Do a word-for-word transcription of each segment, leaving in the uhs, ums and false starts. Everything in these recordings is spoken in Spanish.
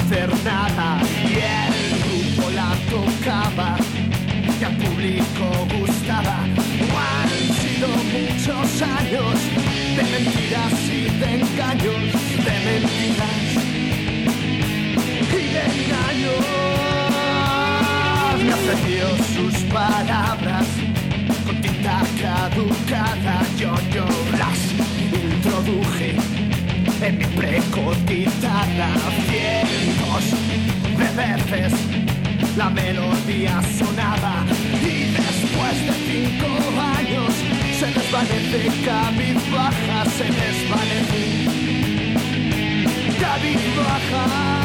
hacer nada. Y el grupo la tocaba y al público gustaba. Han sido muchos años de mentiras y de engaños, de mentiras y de engaños. Me ofreció sus palabras con tinta caducada. Yo, yo las introduje en mi precotitada. Cientos de veces la melodía sonaba y después de cinco años se desvanece cabizbaja, se desvanece cabizbaja.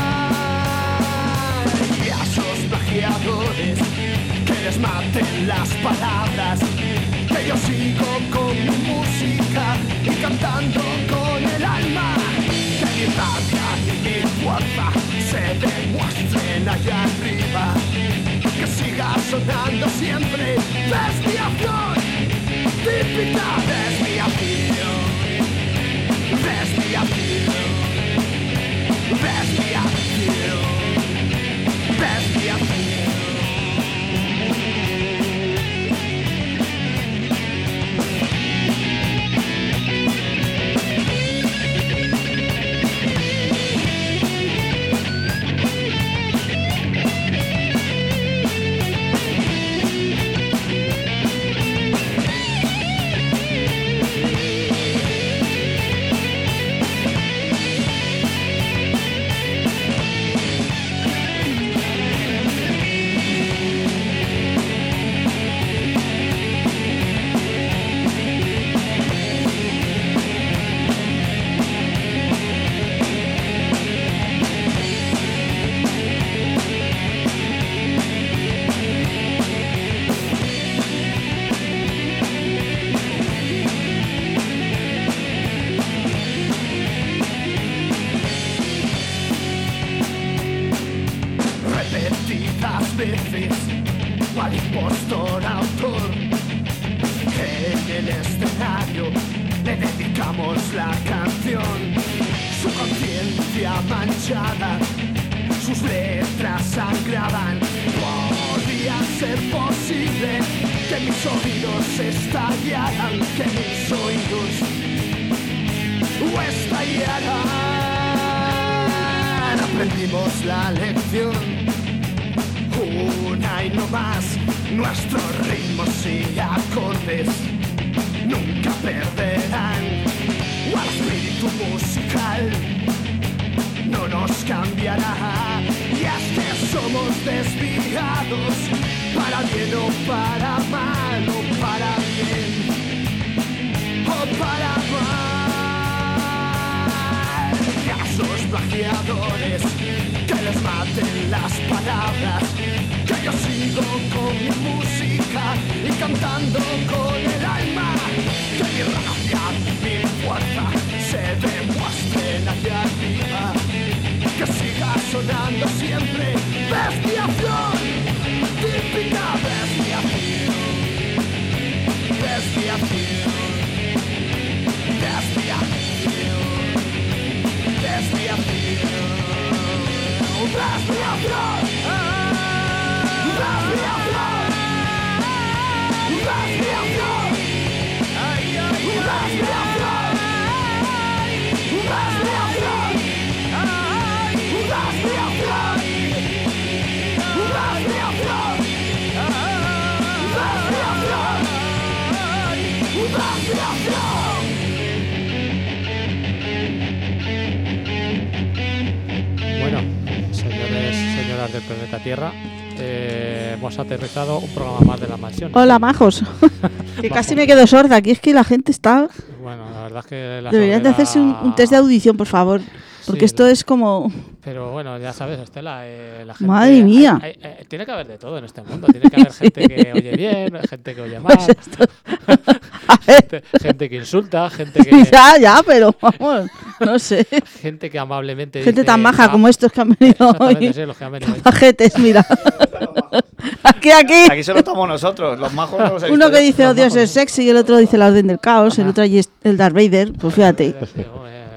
Y a esos plagiadores que les maten las palabras, que yo sigo con mi música y cantando con el alma. Que mi rabia y mi fuerza se demuestren allá arriba. Que siga sonando siempre desviación, típica desviación, desviación, desviación, desviación. Veces, cual impostor autor, en el escenario le dedicamos la canción. Su conciencia manchada, sus letras sangraban. Podía ser posible que mis oídos estallaran, que mis oídos estallaran. Aprendimos la lección, una y no más. Nuestros ritmos y acordes nunca perderán. O al espíritu musical no nos cambiará. Y es que somos desviados, para bien o para mal, o para bien o para mal. Y a esos plagiadores que les maten las palabras, que yo sigo con mi música y cantando con el alma. Que mi rabia y mi fuerza se demuestren allá arriba. Que siga sonando siempre desviación, típica desviación, desviación, desviación, desviación, desviación. Bueno, señores, señoras del planeta Tierra, eh, hemos aterrizado un programa más de La Mansión. Hola, majos. Que casi me quedo sorda. Aquí es que la gente está... Bueno, la verdad es que la Deberían sordera... de hacerse un, un test de audición, por favor. Porque Sí, esto es como... Pero bueno, ya sabes, Estela, eh, la gente... Madre mía. Hay, hay, hay, tiene que haber de todo en este mundo. Tiene que haber gente que oye bien, gente que oye mal, Pues esto... gente, gente que insulta, gente que... Ya, ya, pero vamos, no sé. Gente que amablemente Gente dice, tan maja "Ah, como estos que han venido exactamente, hoy. sí, los que han venido hoy". Pajetes, mira. Aquí, aquí. Aquí solo estamos nosotros, los majos no los he Uno visto que yo. dice Los oh Dios majos, es sexy y el otro dice la orden del caos, el otro allí es el Darth Vader, pues fíjate. Sí, hombre,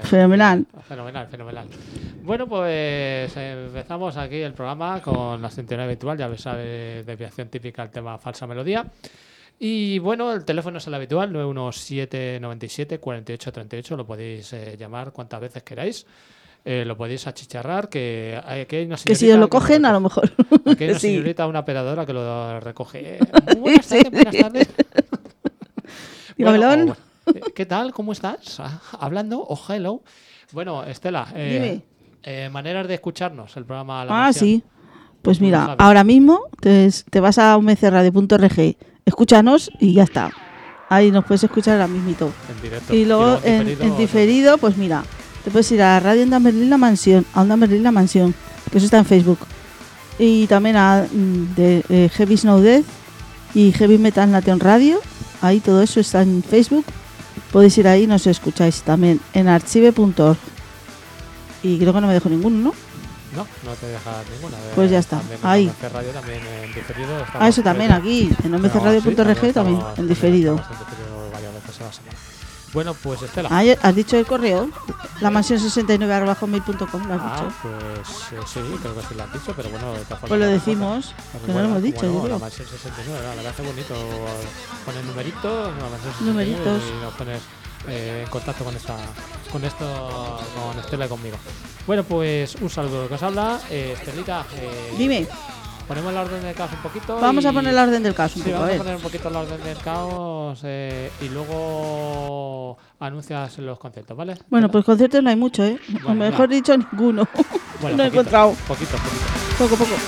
Fenomenal. Fenomenal, fenomenal. Bueno, pues eh, empezamos aquí el programa con la sintonía habitual, ya sabes, desviación típica el tema falsa melodía. Y bueno, el teléfono es el habitual, nueve uno siete, nueve siete, cuatro ocho tres ocho, lo podéis eh, llamar cuantas veces queráis. Eh, lo podéis achicharrar, que hay, que hay una señorita... Que si os lo cogen, lo a lo mejor. Aquí hay una Sí. señorita, una operadora que lo recoge. Eh, buenas tardes, Sí. buenas tardes. Digo, Bueno, Melón. o- eh, ¿qué tal? ¿Cómo estás? Ah, Hablando o hello. Bueno, Estela, eh, Dime. eh, maneras de escucharnos, el programa La Ah, Mansión. sí. Pues Tú lo mira, sabes. ahora mismo te, te vas a umcradio punto org, escúchanos y ya está. Ahí nos puedes escuchar ahora mismito. En directo. Y luego en, en diferido, pues mira, te puedes ir a Radio Onda Merlín La Mansión, a Onda Merlín La Mansión, que eso está en Facebook. Y también a mm, de eh, Heavy Snow Death y Heavy Metal Nation Radio. Ahí todo eso está en Facebook. Podéis ir ahí y nos escucháis también en archive punto org. Y creo que no me dejo ninguno, ¿no? No, no te dejas ninguna. Eh, Pues ya está, También ahí. En O M C Radio también en diferido. estamos Ah, eso también en- aquí, en Pero, omcradio punto org sí, también, estamos- en diferido. estamos en diferido varias veces a la semana. Bueno, pues Estela. Ah, ya- ¿has dicho el correo? La mansión sesenta y nueve arroba hotmail punto com, ¿lo has Ah, dicho? pues eh, sí, creo que sí lo has dicho, pero bueno, de todas formas. Pues lo no decimos, recuerdo. que no lo hemos dicho, Bueno, yo la creo. mansión sesenta y nueve, la verdad que bonito. Pones numeritos, la mansión sesenta y nueve, Numeritos. y nos pones eh, en contacto con esta, con esto, con Estela y conmigo. Bueno, pues un saludo de lo que os habla. Eh, Estelita, eh, Dime, ponemos la orden del caos un poquito. vamos y- a poner la orden del caos un Sí, poco, a vamos a ver. poner un poquito la orden del caos eh, y luego anuncias los conceptos, ¿vale? Bueno, pues conciertos no hay mucho, ¿eh? O Bueno, mejor va. dicho, ninguno. Bueno, no he poquito, encontrado. Poquito, poquito. Poco, poco.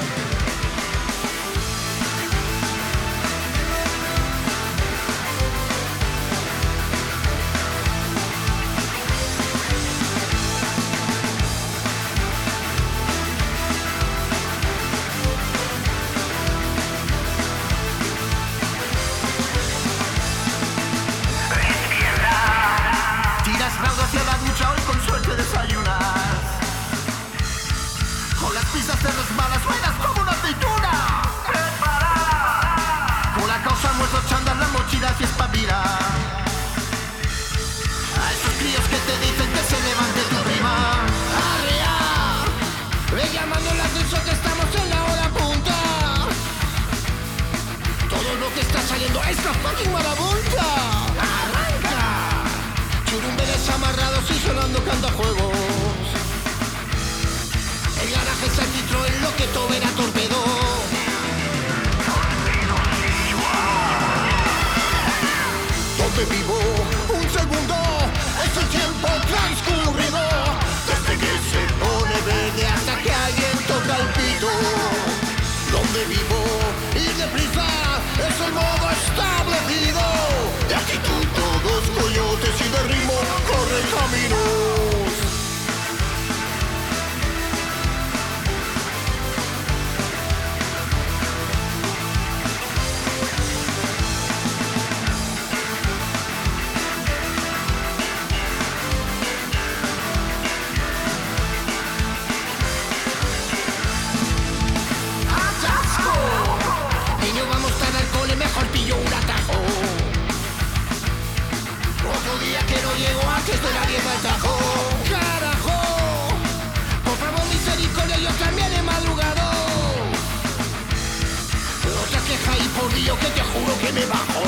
Tiras raudo hacia la ducha hoy con suerte desayunas. Con las pisas te resbalas, bailas como una aceituna. Con la causa muerto chandas las mochilas y espabila. A esos críos que te dicen que se levante tu prima. ¡Arrea! Ve llamando el ascenso que estamos en la hora punta. Todo lo que está saliendo es la fucking marabunta. ¡Arranca! Churumbeles amarrados y sonando cantajuegos. El garaje se filtró en lo que todo era torpedo. Donde vivo, un segundo, es el tiempo transcurrido. Desde que se pone verde hasta que alguien toca el pito. Donde vivo, ir deprisa, es el modo establecido. De actitud todos coyotes y de ritmo corren caminos. ¡Atasco! Niño, vamos tan al cole, mejor pillo un atajo. Otro día que no llego antes de la diez al tajo. ¡Carajo! Por favor, misericordia, yo también he madrugado. Otra queja y por Dios que te juro que me bajo.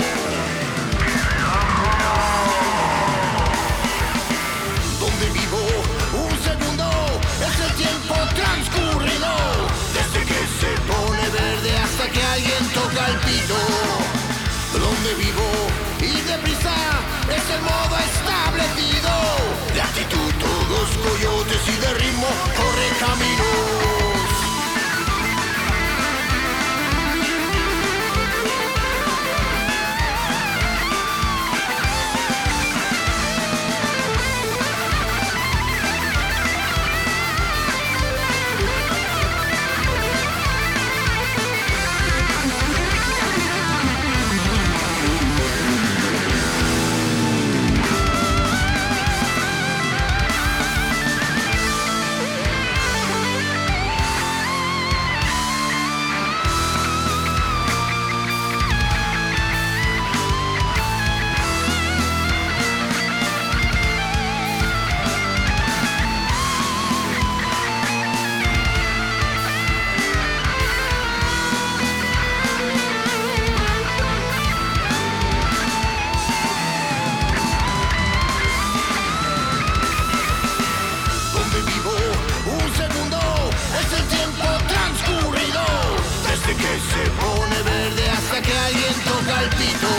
Donde vivo, un segundo, es el tiempo transcurrido. Desde que se pone verde hasta que alguien toca el pito. Donde vivo, ir deprisa, es el modo establecido. De actitud todos coyotes y de ritmo corren caminos.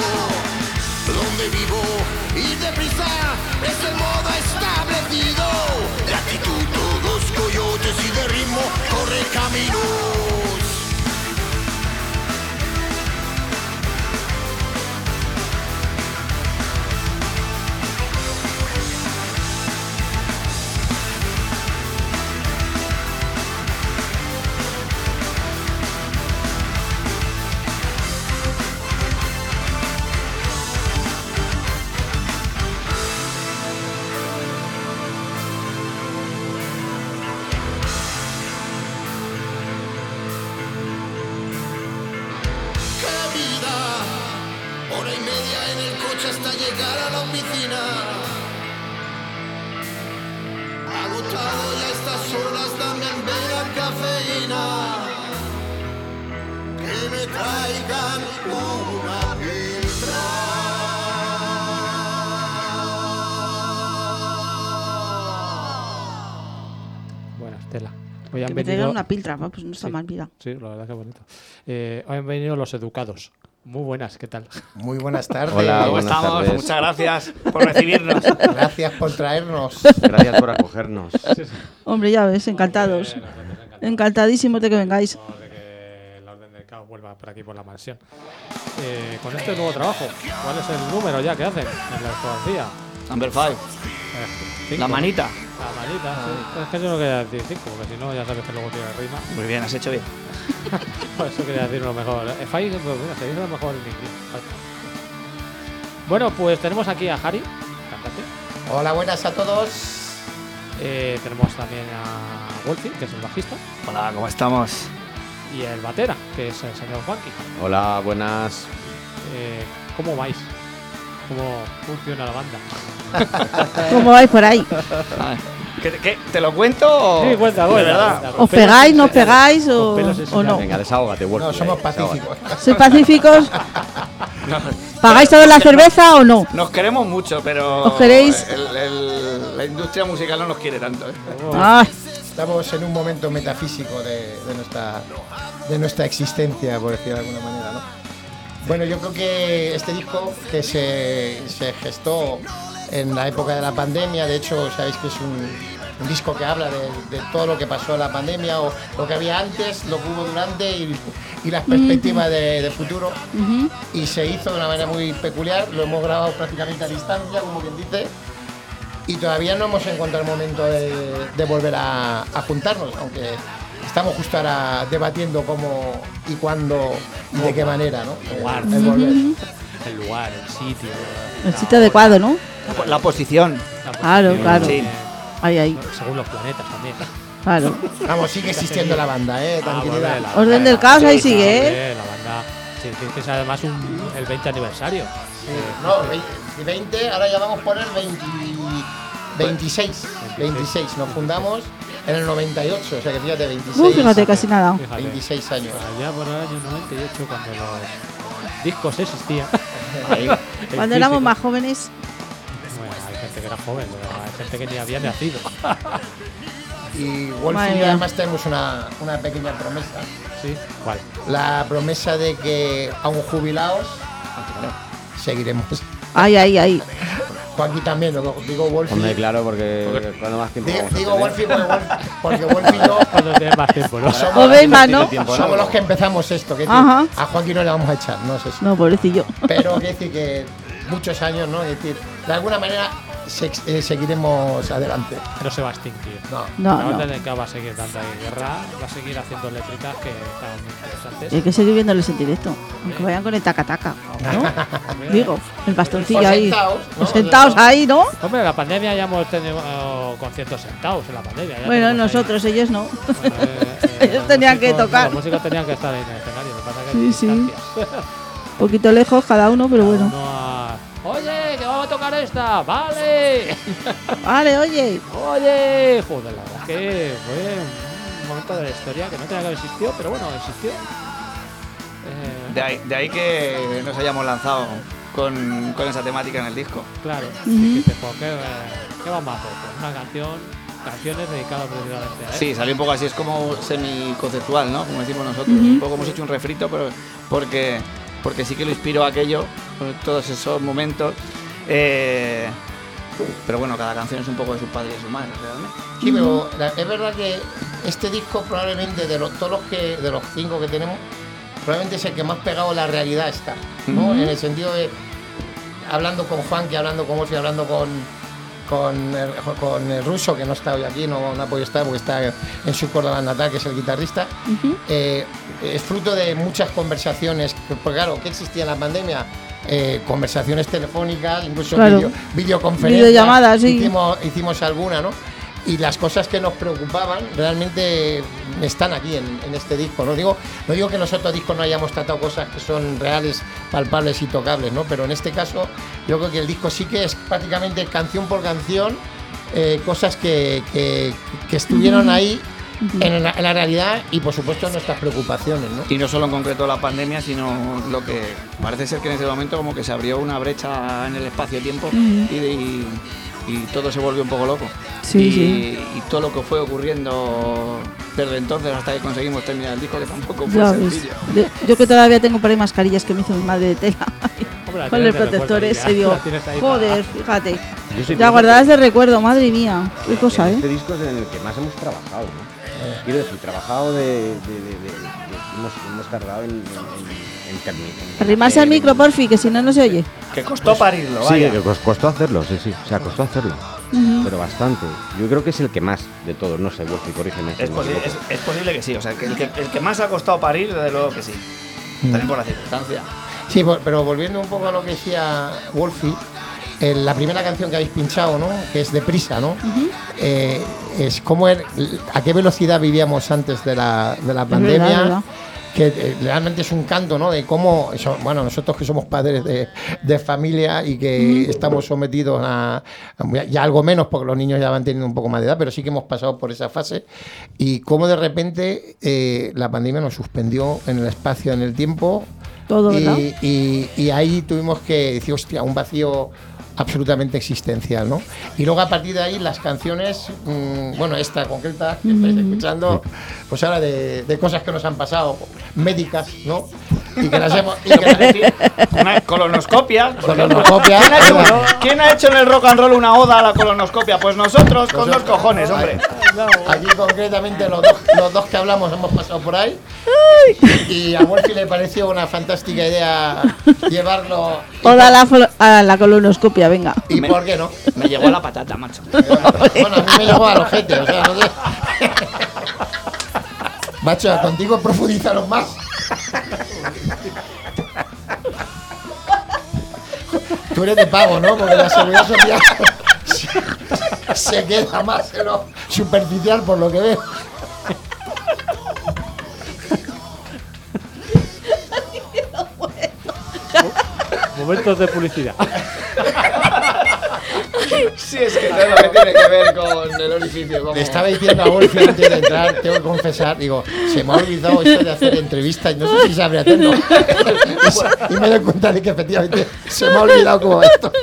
donde vivo y deprisa es el modo establecido. De actitud todos coyotes y de ritmo corre caminos. Hasta llegar a la oficina, agotado ya a estas horas, también beben cafeína, que me traigan una pizza. Buena Estela. Hoy han Que me venido... traigan una piltra, pues no está Sí. mal, mira. Sí, la verdad que bonito. Eh, hoy han venido los educados. Muy buenas, ¿qué tal? Muy buenas tardes. Hola, ¿cómo buenas estamos? tardes. Muchas gracias por recibirnos. Gracias por traernos. Gracias por acogernos. Hombre, ya ves, encantados. Encantadísimos de que vengáis. De que el orden del caos vuelva por aquí por la mansión. Eh, con este nuevo trabajo, ¿cuál es el número ya que hacen en la discografía? Number five. Eh, cinco. La manita. La manita, sí. Es que yo no quería decir cinco, porque si no ya sabes que luego tiene rima. Muy bien, has hecho bien. Por eso quería decir lo mejor. Eh, Five, pues mira, se dice lo mejor en inglés. Five. Bueno, pues tenemos aquí a Harry, cantante. Hola, buenas a todos. Eh, tenemos también a Wolfie, que es el bajista. Hola, ¿cómo estamos? Y el batera, que es el señor Juanqui. Hola, buenas. Eh, ¿Cómo vais? ¿Cómo funciona la banda? ¿Cómo vais por ahí? A ver, ¿qué, qué, ¿Te lo cuento? o- Sí, cuenta, De cuenta, verdad. cuenta, con ¿Os pelos pegáis, y no os señales. pegáis o, Con pelos y o no? señales. Venga, desahógate, Wolfie. No, somos ahí, pacíficos. ¿Sois pacíficos? No, ¿Pagáis toda la cerveza o no? nos queremos mucho, pero ¿Os queréis? el- el- la industria musical no nos quiere tanto. ¿eh? Ay, Estamos en un momento metafísico de, de nuestra, de nuestra existencia, por decirlo de alguna manera, ¿no? Bueno, yo creo que este disco que se, se gestó en la época de la pandemia, de hecho, sabéis que es un, un disco que habla de, de todo lo que pasó en la pandemia, o lo que había antes, lo que hubo durante y, y las perspectivas de, de futuro. ujú. Y se hizo de una manera muy peculiar, lo hemos grabado prácticamente a distancia, como quien dice, y todavía no hemos encontrado el momento de, de volver a, a juntarnos, aunque estamos justo ahora debatiendo cómo y cuándo y de qué manera, ¿no? Lugar. El volver. El lugar, el sitio. El sitio adecuado, ¿no? La, la posición. la Claro, posición, claro. eh, Ahí, ahí, Según los planetas también. claro. Vamos, sigue existiendo la banda, ¿eh? Ah, Tranquilidad. bueno, la Orden banda- del caos, ahí sí, sigue, sí, ¿eh? La banda. Sí, sí, que es además un, el veinte aniversario. Eh, No, ve- veinte, ahora ya vamos por el veinte, veintiséis. veintiséis, nos fundamos en el noventa y ocho, o sea que fíjate, veintiséis. Uy, fíjate, casi nada. fíjate. veintiséis años. Allá por el año noventa y ocho, cuando los discos existían. Ahí. El Cuando éramos físico. más jóvenes. Bueno, hay gente que era joven, pero hay gente que ni había nacido. Y Wolf Madre y yo mía. además tenemos una, una pequeña promesa. ¿Sí? ¿Cuál? La promesa de que, aun jubilados, seguiremos. Ay, ay, ay. Joaquín también, lo digo Wolfie. Hombre, claro, porque cuando más tiempo Digo, vamos a digo tener? Wolfie porque, Wolf- porque Wolfie y yo Cuando tienes más tiempo, ¿no? somos, Os veis más, ¿no? Tiene tiempo somos largo. los que empezamos esto. Que Ajá. a Joaquín no le vamos a echar, no es eso. No, pobrecillo. Pero que decir que muchos años, ¿no? Es decir, de alguna manera se- eh, seguiremos adelante. No se va a extinguir. No. No, la no. orden del caos va a seguir dando ahí guerra, va a seguir haciendo eléctricas que están muy interesantes. Hay que seguir viéndoles en directo. Aunque vayan con el taca-taca. ¿No? Digo, el bastoncillo O ahí. sentados, ¿no? O sentados ahí, ¿no? Hombre, la pandemia ya hemos tenido eh, conciertos sentados en la pandemia. ya Bueno, tenemos ahí- nosotros, ellos no. Bueno, eh, eh, Ellos los tenían que músicos- tocar. Los músicos tenían que estar ahí en el escenario. Lo que pasa es que Sí, hay sí. distancias. Un poquito lejos cada uno, pero bueno. Uno a- Oye, que vamos a tocar esta. Vale. Vale, oye. Oye. Joder, la verdad es que fue un momento de la historia que no tenía que haber existido, pero bueno, existió. Eh, De ahí, de ahí que nos hayamos lanzado con, con esa temática en el disco. Claro. Ujú. Dijiste, pues, ¿qué, eh, ¿qué vamos a hacer? Pues una canción, canciones dedicadas precisamente a él. Sí, salió un poco así, es como semi-conceptual, ¿no? Como decimos nosotros. Ujú. Un poco hemos hecho un refrito, pero porque porque sí que lo inspiró aquello, todos esos momentos. Eh, pero bueno, cada canción es un poco de su padre y de su madre, realmente. Sí, pero la- es verdad que este disco probablemente de los, todos los que de los cinco que tenemos, probablemente es el que más pegado a la realidad está, ¿no? En el sentido de hablando con Juan, que hablando con Wolfi, hablando con con el, con el ruso, que no está hoy aquí, no, no ha podido estar porque está en su Córdoba natal, que es el guitarrista. Ujú. Eh, es fruto de muchas conversaciones, que, porque claro, ¿qué existía en la pandemia? Eh, conversaciones telefónicas, incluso Claro. video, videoconferencias. Videollamadas, sí. Hicimos, hicimos alguna, ¿no? Y las cosas que nos preocupaban realmente están aquí en, en este disco. No digo, no digo que en los otros discos no hayamos tratado cosas que son reales, palpables y tocables, ¿no? Pero en este caso yo creo que el disco sí que es prácticamente canción por canción, eh, cosas que, que, que estuvieron ahí en la, en la realidad y por supuesto nuestras preocupaciones, ¿no? Y no solo en concreto la pandemia, sino lo que parece ser que en ese momento como que se abrió una brecha en el espacio-tiempo y, y, y todo se volvió un poco loco. Sí, y, sí. y todo lo que fue ocurriendo desde entonces hasta que conseguimos terminar el disco, que tampoco fue Ya ves. sencillo. Yo, yo que todavía tengo por ahí mascarillas que me hizo mi madre de tela. Hombre, la Con tienes el de protector recuerdo ahí ese, ya, digo, la tienes ahí joder, fíjate. Yo soy Ya pienso guardadas de recuerdo, madre mía. Qué cosa, Este ¿eh? disco es en el que más hemos trabajado, ¿no? Quiero decir, trabajado de... de- de- de- de- hemos, hemos tardado en... en, en, en terminar. Arrimarse al micro, porfi, que si no, no se oye. Que costó parirlo, Sí, vaya. que cos- costó hacerlo, sí, sí. O sea, costó hacerlo. Pero bastante. Yo creo que es el que más de todos. No sé, Wolfi, corrígeme. si Es, me posi- equivoco. es- es posible que sí, o sea, que el, que el que más ha costado parir, desde luego que sí. También por la circunstancia. Sí, vol- pero volviendo un poco a lo que decía Wolfi, eh, la primera canción que habéis pinchado, ¿no? Que es Deprisa, ¿no? Eh, es cómo er- a qué velocidad vivíamos antes de la, de la pandemia. verdad, es verdad. Que eh, realmente es un canto, ¿no? De cómo, eso- bueno, nosotros que somos padres de, de familia y que estamos sometidos a, a- ya algo menos porque los niños ya van teniendo un poco más de edad, pero sí que hemos pasado por esa fase y cómo de repente eh, la pandemia nos suspendió en el espacio, en el tiempo. Todo, ¿verdad? Y, y, y ahí tuvimos que decir, hostia, un vacío absolutamente existencial, ¿no? Y luego a partir de ahí las canciones, mmm, bueno, esta concreta que estáis escuchando, pues habla de, de cosas que nos han pasado, médicas, ¿no? Y que las hemos... Y que las, Una colonoscopia. por ejemplo. Colonoscopia, ¿Quién ha, hecho, ¿verdad? quién ha hecho en el rock and roll una oda a la colonoscopia? Pues nosotros, con dos cojones, hombre. aquí concretamente los dos, los dos que hablamos hemos pasado por ahí. Y a Wolfi le pareció una fantástica idea llevarlo... y Hola a por- la, fo- a la colonoscopia, venga. ¿Y Me- por qué no? Me llegó a la patata, macho. Bueno, a mí me llegó al ojete, o sea, no sé. Macho, contigo profundízanos más. Tú eres de pago, ¿no? Porque la seguridad social se, se queda más en lo superficial por lo que veo. Momentos de publicidad. Sí, es que todo lo que tiene que ver con el orificio. Como... Le estaba diciendo a Wolfi antes de entrar, tengo que confesar, digo, se me ha olvidado esto de hacer entrevistas y no sé si sabré hacerlo. Y me doy cuenta de que efectivamente se me ha olvidado cómo va esto.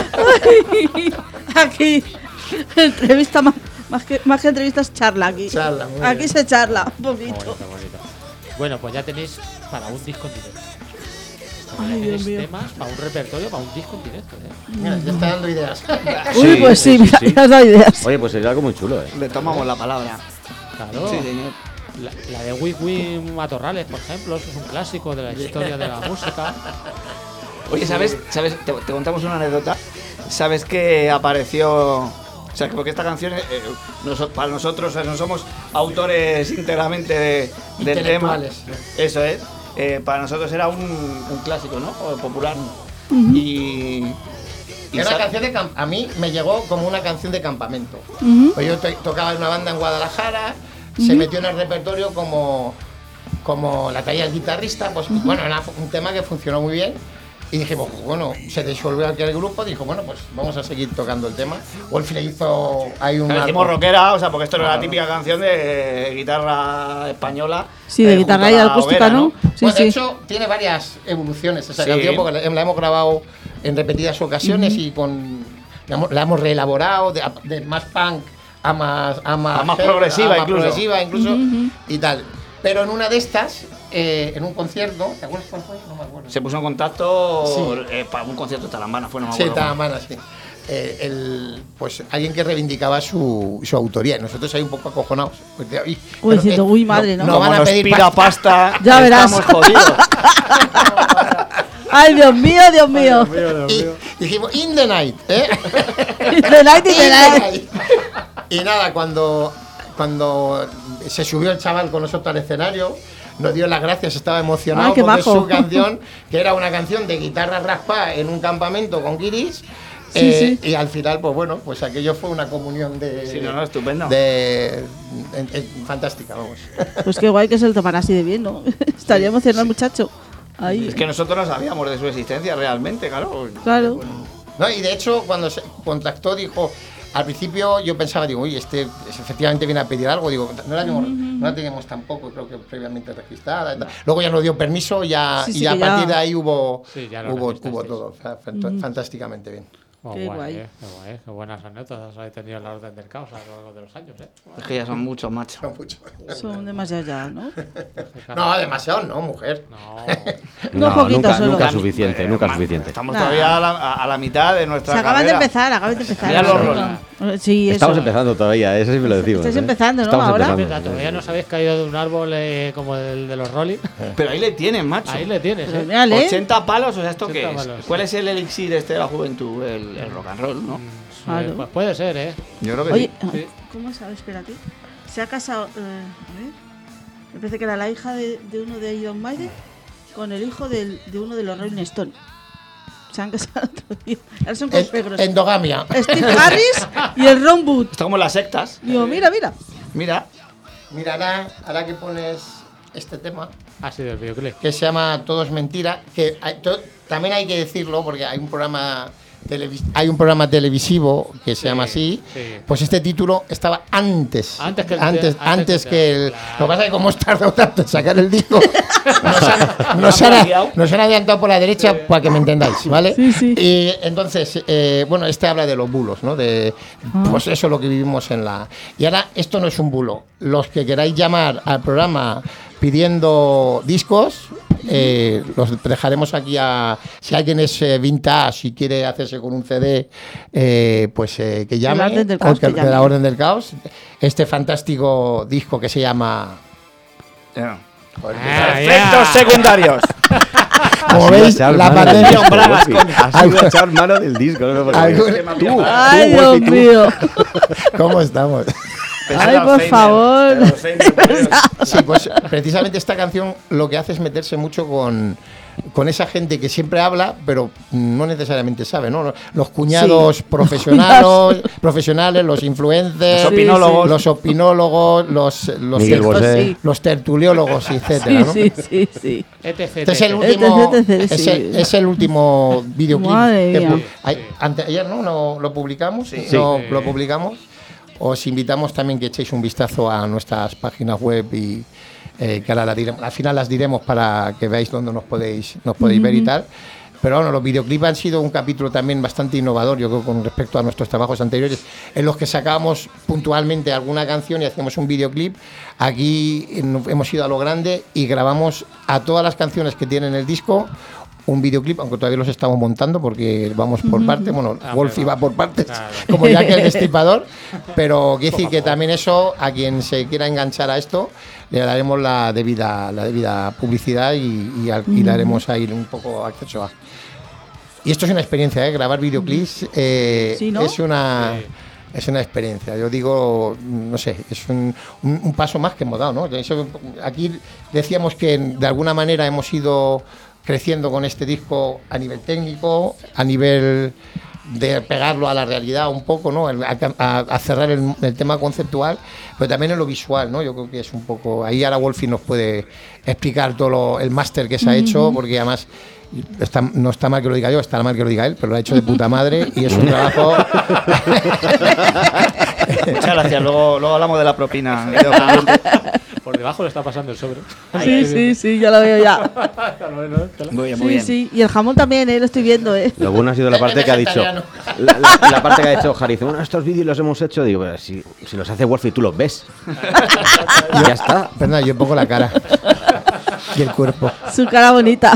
Aquí, entrevista más, más, que, más que entrevistas, charla aquí. Charla, muy aquí bien. se charla un poquito. Bonito, bonito. Bueno, pues ya tenéis para un disco en directo. Ay, Ya Dios tenéis mío. temas para un repertorio, para un disco en directo. ¿eh? Mira, ya está dando ideas. Uy, pues sí, mira, sí. me has dado ideas. Oye, pues sería algo muy chulo, ¿eh? Le tomamos la palabra. Claro. Sí, señor. La, la de Wii Wii Matorrales, por ejemplo, eso es un clásico de la historia de la música. Oye, ¿sabes? ¿Sabes? Te, te contamos una anécdota. ¿Sabes que apareció? O sea, porque esta canción, eh, noso- para nosotros eh, no somos autores íntegramente de- del tema. Intelectuales. Eso es. Eh, para nosotros era un, un clásico, ¿no? O popular. Y. y Era sa- una canción de camp- a mí me llegó como una canción de campamento. Ujú. Pues yo to- tocaba en una banda en Guadalajara, se metió en el repertorio como, como la traía el guitarrista, pues bueno, era un tema que funcionó muy bien. Y dijimos, pues, bueno, se disolvió aquel grupo, dijo, bueno, pues vamos a seguir tocando el tema. Wolfi le hizo, hay un... Le decimos rockera, o sea, porque esto no era la típica canción de guitarra española. Sí, de eh, guitarra junto y a la acústica, hoguera, ¿no? Sí, Bueno, de sí. hecho, tiene varias evoluciones esa Sí. canción, porque la, la hemos grabado en repetidas ocasiones y con la hemos, la hemos reelaborado de, de más punk a más, a más, A más heavy, progresiva a más incluso. progresiva incluso y tal. Pero en una de estas eh, en un concierto, ¿te acuerdas cuál fue? No me acuerdo. Se puso en contacto Sí. eh, para un concierto de Talambana, fue, no me Sí, acuerdo. Talambana, sí. Eh, el, pues alguien que reivindicaba su, su autoría. Nosotros ahí un poco acojonados. Pues, de, uy, Uy, pero, diciendo, uy, madre, ¿no? No Como van a nos pedir pida pasta. pasta, Ya verás. estamos jodidos. Ay, Dios mío, Dios mío. Y dijimos, in the night, ¿eh? The night is the In the night. night. Y nada, cuando, cuando se subió el chaval con nosotros al escenario, nos dio las gracias, estaba emocionado Ay, qué porque majo. su canción, que era una canción de guitarra raspa en un campamento con guiris. Sí, eh, sí. Y al final, pues bueno, pues aquello fue una comunión de. Sí, no, no, estupendo. de- en- en- fantástica, vamos. Pues qué guay que se lo tomará así de bien, ¿no? Estaría emocionado el muchacho. Ahí. Es que nosotros no sabíamos de su existencia realmente, claro. Claro. No, y de hecho, cuando se contactó, dijo. Al principio yo pensaba, digo, uy, este efectivamente viene a pedir algo, digo, no la, teníamos, no la teníamos tampoco, creo que previamente registrada. Y tal. Luego ya nos dio permiso ya, Sí, y sí, ya a que ya- partir de ahí hubo, Sí, ya lo hubo, registrasteis. hubo todo, fa- fa- fantásticamente bien. Oh, Qué guay, guay. eh, qué guay, qué buenas anécdotas habéis tenido en la orden del caos a lo largo de los años, ¿eh? Es que ya son muchos, macho. No, mucho. Son demasiados ya, ¿no? No, demasiado no, mujer. No, No, poquito nunca, solo. nunca suficiente, Eh, nunca ma- suficiente. Estamos Nada. todavía a la, a- a la mitad de nuestra Se acaban de carrera. empezar, acaban de empezar. Mira los No, roles. no. Sí, eso. Estamos empezando todavía, eso sí me lo decimos. Estáis ¿eh? empezando, ¿no? Estamos Ahora. es empezando. verdad, todavía no os habéis caído de un árbol eh, como el de los Rolling. Pero ahí le tienen, macho. Ahí le tienes, Pero ¿eh? mírale. ochenta palos, o sea, ¿esto qué ochenta es? palos. ¿Cuál es el elixir este de la juventud? El, el rock and roll, ¿no? Claro. Eh, pues puede ser, ¿eh? Yo creo que Oye, Sí. ¿cómo sabes? Espérate. Se ha casado. eh, a ver. Me parece que era la hija de, de uno de Iron Maiden con el hijo del- de uno de los Rolling Stones. Se han casado otro día. Ahora son En- conspegros. endogamia. Steve Harris y el Ron Wood. Está como las sectas. Digo, mira, mira. Mira, Mira, ahora, ahora que pones este tema, Ha sido el videoclip. que se llama Todo es mentira, que hay- to- también hay que decirlo porque hay un programa televis- hay un programa televisivo que se Sí, llama así, sí. pues este título estaba antes Antes que el- antes, antes antes que que el- el claro. lo que pasa es que como hemos tardado tanto en sacar el disco nos han, nos han- nos han adelantado por la derecha para que me entendáis, ¿vale? Sí, sí. Y entonces eh, bueno, este habla de los bulos, ¿no? De pues eso lo que vivimos en la. Y ahora esto no es un bulo. Los que queráis llamar al programa pidiendo discos, eh, los dejaremos aquí a. Si alguien es eh, vintage y quiere hacerse con un C D, eh, pues eh, que llame. La Orden del Caos, o que- que de la llame. Orden del Caos. Este fantástico disco que se llama. Ya. Ah, Efectos ya. secundarios. Como Ha sido veis, echar la mano del pandemia. disco, Bragas Wolfi. con- Ha sido echar mano del disco, no sé por qué. Algún- Tú, Ay, tú, Dios Wolfi, tú. mío. ¿Cómo estamos? Ay, por favor. Sí, pues precisamente esta canción lo que hace es meterse mucho con, con esa gente que siempre habla, pero no necesariamente sabe, ¿no? Los cuñados Sí. profesionales, profesionales, los influencers, Los opinólogos. los opinólogos, los, los, Miguel ter- Bosé. Sí. los tertuliólogos, etcétera, Sí, ¿no? sí, sí, sí. Etc. Este es el etc. último, Etc, etc, es sí. el, es el último videoclip Madre que mía. pu- ay- ante- ayer no, no lo publicamos, Sí. no Sí. lo publicamos. Os invitamos también que echéis un vistazo a nuestras páginas web y eh, que ahora la diremos- al final las diremos para que veáis dónde nos podéis nos podéis ver y tal. Pero bueno, los videoclips han sido un capítulo también bastante innovador, yo creo, con respecto a nuestros trabajos anteriores, en los que sacábamos puntualmente alguna canción y hacíamos un videoclip. Aquí eh, hemos ido a lo grande y grabamos a todas las canciones que tienen el disco un videoclip, aunque todavía los estamos montando porque vamos por partes. Bueno, Ah, Wolfie pero- va por partes, Claro. como ya que el destripador. Pero quiero decir que también eso, a quien se quiera enganchar a esto, le daremos la debida, la debida publicidad y, y, al- y le haremos ahí un poco acceso a. Y esto es una experiencia, ¿eh? Grabar videoclips eh, Sí, ¿no? es una. Sí. Es una experiencia, yo digo, no sé, es un, un- un paso más que hemos dado, ¿no? Eso, aquí decíamos que de alguna manera hemos ido creciendo con este disco a nivel técnico, a nivel de pegarlo a la realidad un poco, ¿no? A, a- a cerrar el, el tema conceptual, pero también en lo visual, ¿no? Yo creo que es un poco. Ahí ahora Wolfie nos puede explicar todo lo- el máster que se ha hecho, porque además. Está, no está mal que lo diga yo, está mal que lo diga él, pero lo ha hecho de puta madre y es un trabajo. Muchas gracias. Luego, luego hablamos de la propina. Por debajo le está pasando el sobre. Sí, sí, sí, ya lo veo ya. Muy bien, muy Sí, bien. sí. Y el jamón también, ¿eh? Lo estoy viendo, ¿eh? Lo bueno ha sido la parte que ha dicho. Vegetariano. La, la- la parte que ha dicho Jari, dice, bueno, estos vídeos los hemos hecho. Digo, pero si, si los hace Wolfie, tú los ves. Y ya está. Perdona, yo pongo la cara. y el cuerpo. Su cara bonita.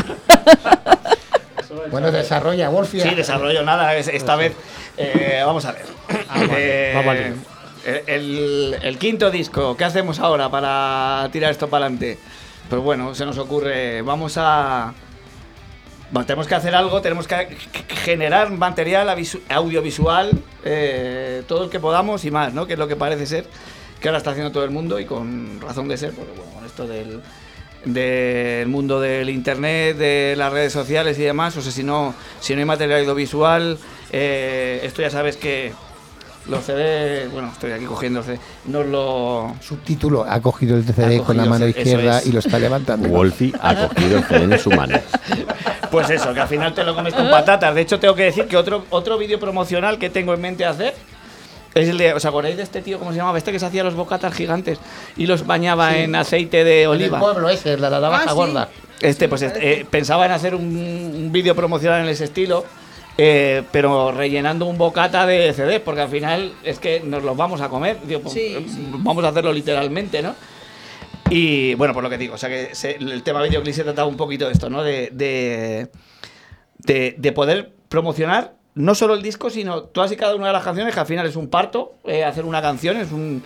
Bueno, desarrolla, Wolfie. Sí, desarrollo nada. es- Esta vez, eh, vamos a ver. Eh, vamos al lío. el, el quinto disco, ¿qué hacemos ahora para tirar esto para adelante? Pues bueno, se nos ocurre, vamos a... Bueno, tenemos que hacer algo, tenemos que g- generar material avisu- audiovisual, eh, todo el que podamos y más, ¿no? Que es lo que parece ser que ahora está haciendo todo el mundo y con razón de ser, porque bueno, con esto del, del mundo del internet, de las redes sociales y demás, o sea, si no, si no hay material audiovisual, eh, esto ya sabes que los C D, bueno, estoy aquí cogiendo el C D, nos lo... Subtítulo, ha cogido el C D Ha con la cogido mano el C D, izquierda eso es. y lo está levantando. Wolfie ha cogido el C D en su mano. Pues eso, que al final te lo comes con patatas. De hecho, tengo que decir que otro, otro vídeo promocional que tengo en mente hacer es el de, ¿os acordáis de este tío, cómo se llamaba? Este que se hacía los bocatas gigantes y los bañaba Sí. en aceite de El oliva. pueblo ese, la, la navaja Ah, sí. gorda. Este, pues este, eh, pensaba en hacer un, un vídeo promocional en ese estilo, eh, pero rellenando un bocata de C D, porque al final es que nos los vamos a comer. Digo, pues, Sí, eh, sí. Vamos a hacerlo literalmente, ¿no? Y bueno, por lo que digo, o sea que se- el tema videoclip se trataba un poquito de esto, ¿no? De, de, de, de poder promocionar no solo el disco, sino todas y cada una de las canciones, que al final es un parto, eh, hacer una canción es un,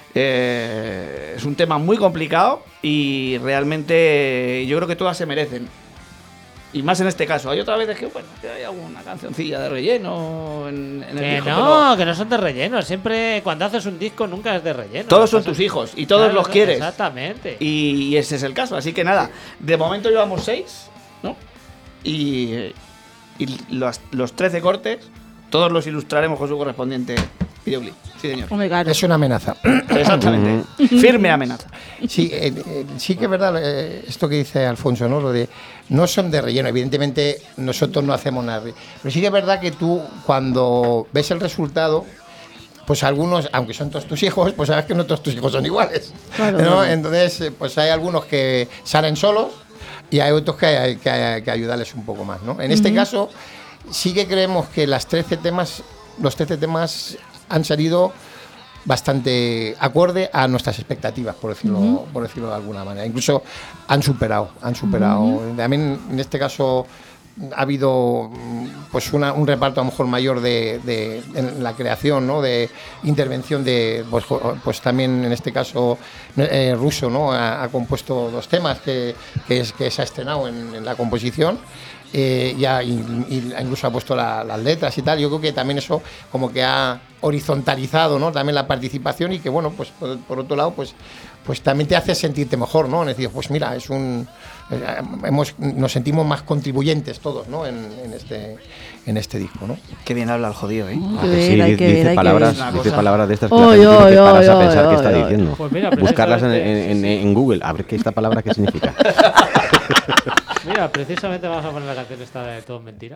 eh, es un tema muy complicado y realmente yo creo que todas se merecen. Y más en este caso. Hay otras veces que, bueno, que hay alguna cancioncilla de relleno en, en el Que disco, no, pero que no son de relleno. Siempre, cuando haces un disco, nunca es de relleno. todos son Pasa- tus hijos y todos Claro, los quieres. Exactamente. Y ese es el caso. Así que nada, de momento llevamos seis, ¿no? Y, y los, los trece cortes, todos los ilustraremos con su correspondiente videoclip. Sí, señor. Hombre, claro. Es una amenaza. Exactamente. Firme amenaza. Sí, eh, eh, sí que es verdad eh, esto que dice Alfonso, ¿no? Lo de no son de relleno, evidentemente nosotros no hacemos nada. Pero sí que es verdad que tú cuando ves el resultado, pues algunos, aunque son todos tus hijos, pues sabes que no todos tus hijos son iguales. Claro, ¿no? claro. Entonces, eh, pues hay algunos que salen solos y hay otros que hay que, hay que ayudarles un poco más, ¿no? En este caso, sí que creemos que las trece temas, los trece temas han salido bastante acorde a nuestras expectativas, por decirlo, por decirlo de alguna manera. Incluso han superado, han superado. También en este caso ha habido mm, pues una- un reparto a lo mejor mayor de, de- en la creación, ¿no? De intervención de pues, jo- pues también en este caso eh, Russo, ¿no? Ha, ha compuesto dos temas que, que, es, que se ha estrenado en, en la composición. Eh, ya y, y incluso ha puesto la- las letras y tal. Yo creo que también eso como que ha horizontalizado, ¿no? También la participación y que bueno, pues por, por otro lado, pues pues también te hace sentirte mejor, ¿no? Es decir, pues mira, es un eh, hemos nos sentimos más contribuyentes todos, ¿no? En, en este en este disco, ¿no? Qué bien habla el jodido, ¿eh? Hay Ah, que que ver, sí, hay di- que ver, dice hay que palabras, ver. dice Una palabras de estas que Oy, la gente oy, te paras a oy, pensar oy, qué está oy. diciendo. Pues mira, Buscarlas en, precisamente- en- en- en Google, a ver qué esta palabra qué significa. Mira, precisamente vamos a poner la canción esta de Todo es Mentira.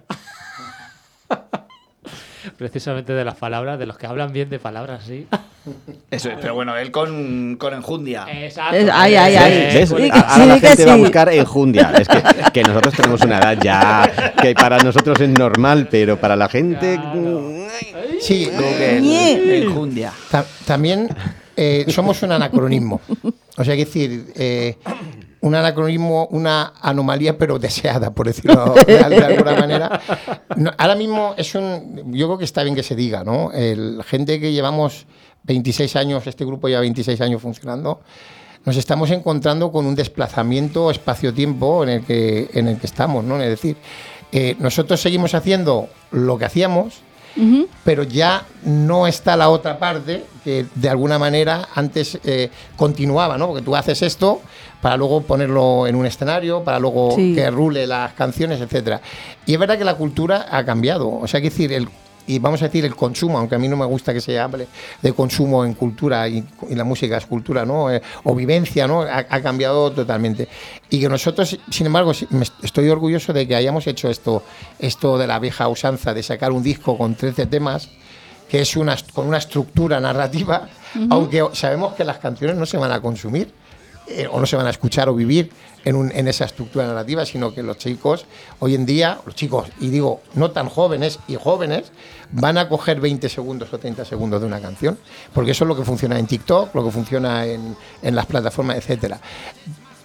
Precisamente de las palabras, de los que hablan bien de palabras, sí. Eso es, pero bueno, él con, con enjundia. Exacto. Es- ay, ay, ay. Eh, ¿Ves? Sí, que- Ahora sí, la que gente va a sí. buscar enjundia. Es que, que nosotros tenemos una edad ya que para nosotros es normal, pero para la gente. Claro. Sí, Google, Ñe. enjundia. Ta- también eh, somos un anacronismo. O sea, hay que decir, eh, un anacronismo, una anomalía, pero deseada, por decirlo de, de alguna manera. No, ahora mismo es un. Yo creo que está bien que se diga, ¿no? El, gente que llevamos veintiséis años, este grupo lleva veintiséis años funcionando, nos estamos encontrando con un desplazamiento espacio-tiempo en el que, en el que estamos, ¿no? Es decir, eh, nosotros seguimos haciendo lo que hacíamos, Ujú. pero ya no está la otra parte que de alguna manera antes eh, continuaba, ¿no? Porque tú haces esto para luego ponerlo en un escenario, para luego Sí. que rule las canciones, etcétera. Y es verdad que la cultura ha cambiado, o sea, hay que decir, el, y vamos a decir el consumo, aunque a mí no me gusta que se hable de consumo en cultura y, y la música es cultura, ¿no? Eh, o vivencia, ¿no? Ha, ha cambiado totalmente. Y que nosotros, sin embargo, sí, me est- estoy orgulloso de que hayamos hecho esto, esto de la vieja usanza de sacar un disco con trece temas, que es una, con una estructura narrativa, aunque sabemos que las canciones no se van a consumir. Eh, o no se van a escuchar o vivir en, un, en esa estructura narrativa, sino que los chicos hoy en día, los chicos, y digo, no tan jóvenes y jóvenes, van a coger veinte segundos o treinta segundos de una canción, porque eso es lo que funciona en TikTok, lo que funciona en, en las plataformas, etcétera.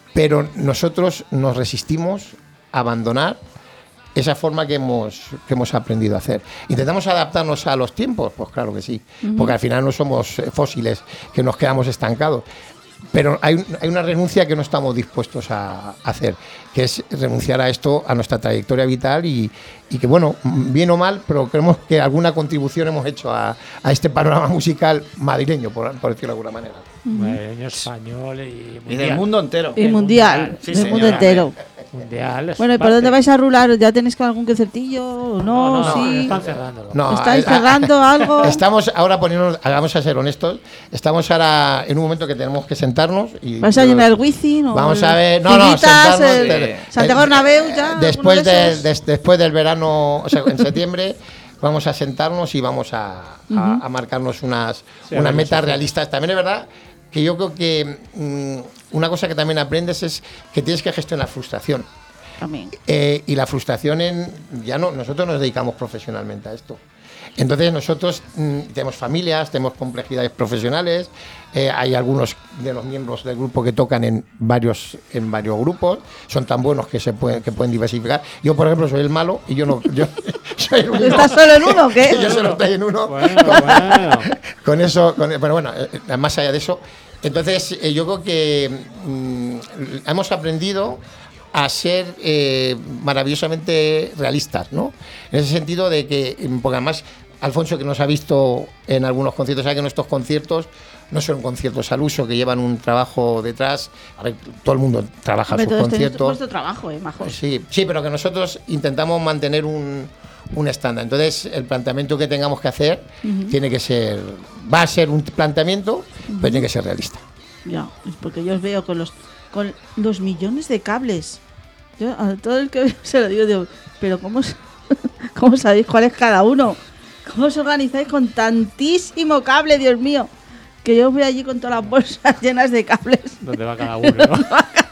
pero nosotros nos resistimos a abandonar esa forma que hemos, que hemos aprendido a hacer. ¿Intentamos adaptarnos a los tiempos? Pues claro que sí, uh-huh. porque al final no somos fósiles que nos quedamos estancados. Pero hay, hay una renuncia que no estamos dispuestos a, a hacer, que es renunciar a esto, a nuestra trayectoria vital y, y que, bueno, bien o mal, pero creemos que alguna contribución hemos hecho a, a este panorama musical madrileño, por, por decirlo de alguna manera. Madrileño, español y mundial. Y del mundo entero. Y mundial, Sí, del mundo señora. entero. Mundial. Bueno, ¿y por dónde vais a rular? ¿Ya tenéis con algún concertillo o no? No, no, sí. están cerrándolo. No, ¿Estáis eh, cerrando algo? Estamos ahora poniéndonos, vamos a ser honestos, estamos ahora en un momento que tenemos que sentarnos y ¿Vais a llenar el Wizzing? o vamos el a ver, no, no, Filitas, sentarnos, el eh, Santiago eh, Bernabéu ya, después alguno de de, esos? des- después del verano, o sea, en septiembre vamos a sentarnos y vamos a, a- a marcarnos unas, Sí, unas a ver, metas sí. realistas. También es verdad que yo creo que mm, una cosa que también aprendes es que tienes que gestionar frustración. También. Eh, y la frustración en ya no nosotros nos dedicamos profesionalmente a esto, entonces nosotros mm, tenemos familias, tenemos complejidades profesionales, eh, hay algunos de los miembros del grupo que tocan en varios en varios grupos, son tan buenos que se pueden que pueden diversificar. Yo, por ejemplo, soy el malo y yo no yo soy el único. ¿Estás solo en uno o qué? Yo solo estoy en uno. Bueno, bueno. Con eso, con- pero bueno, eh, más allá de eso, entonces eh, yo creo que mm, hemos aprendido a ser eh, maravillosamente realistas, ¿no? En ese sentido de que, porque además Alfonso, que nos ha visto en algunos conciertos, sabe que nuestros conciertos no son conciertos al uso, que llevan un trabajo detrás. A ver, todo el mundo trabaja Hombre, sus todos tenéis conciertos. vuestro trabajo, eh, majos. Sí, sí, pero que nosotros intentamos mantener un, un estándar. Entonces, el planteamiento que tengamos que hacer tiene que ser, va a ser un planteamiento, pero tiene que ser realista. Ya, es porque yo os veo con los con los millones de cables. Yo a todo el que veo se lo digo, digo, pero ¿cómo, s- ¿cómo sabéis cuál es cada uno? ¿Cómo os organizáis con tantísimo cable, Dios mío? Que yo voy allí con todas las bolsas llenas de cables. ¿Dónde va cada uno? ¿no?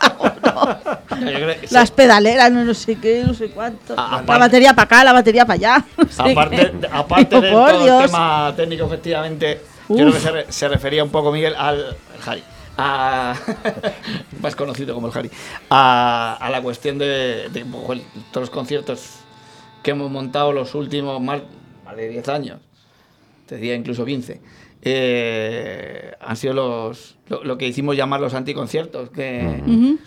Yo creo que- Las pedaleras, no, no sé qué, no sé cuánto. A- la aparte- batería para acá, la batería para allá. no sé Aparte, qué. aparte de Digo, por todo Dios. el tema técnico, efectivamente, Uf. yo creo que se, re- se refería un poco, Miguel, al el Jari. A, más conocido como el Jari. A, a la cuestión de, de, bueno, todos los conciertos que hemos montado los últimos más, más de diez años, te diría incluso quince, eh, han sido los lo, lo que hicimos llamar los anticonciertos, que, Ujú.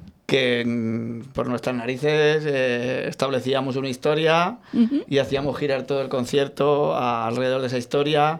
que mm, por nuestras narices eh, establecíamos una historia Ujú. y hacíamos girar todo el concierto a- alrededor de esa historia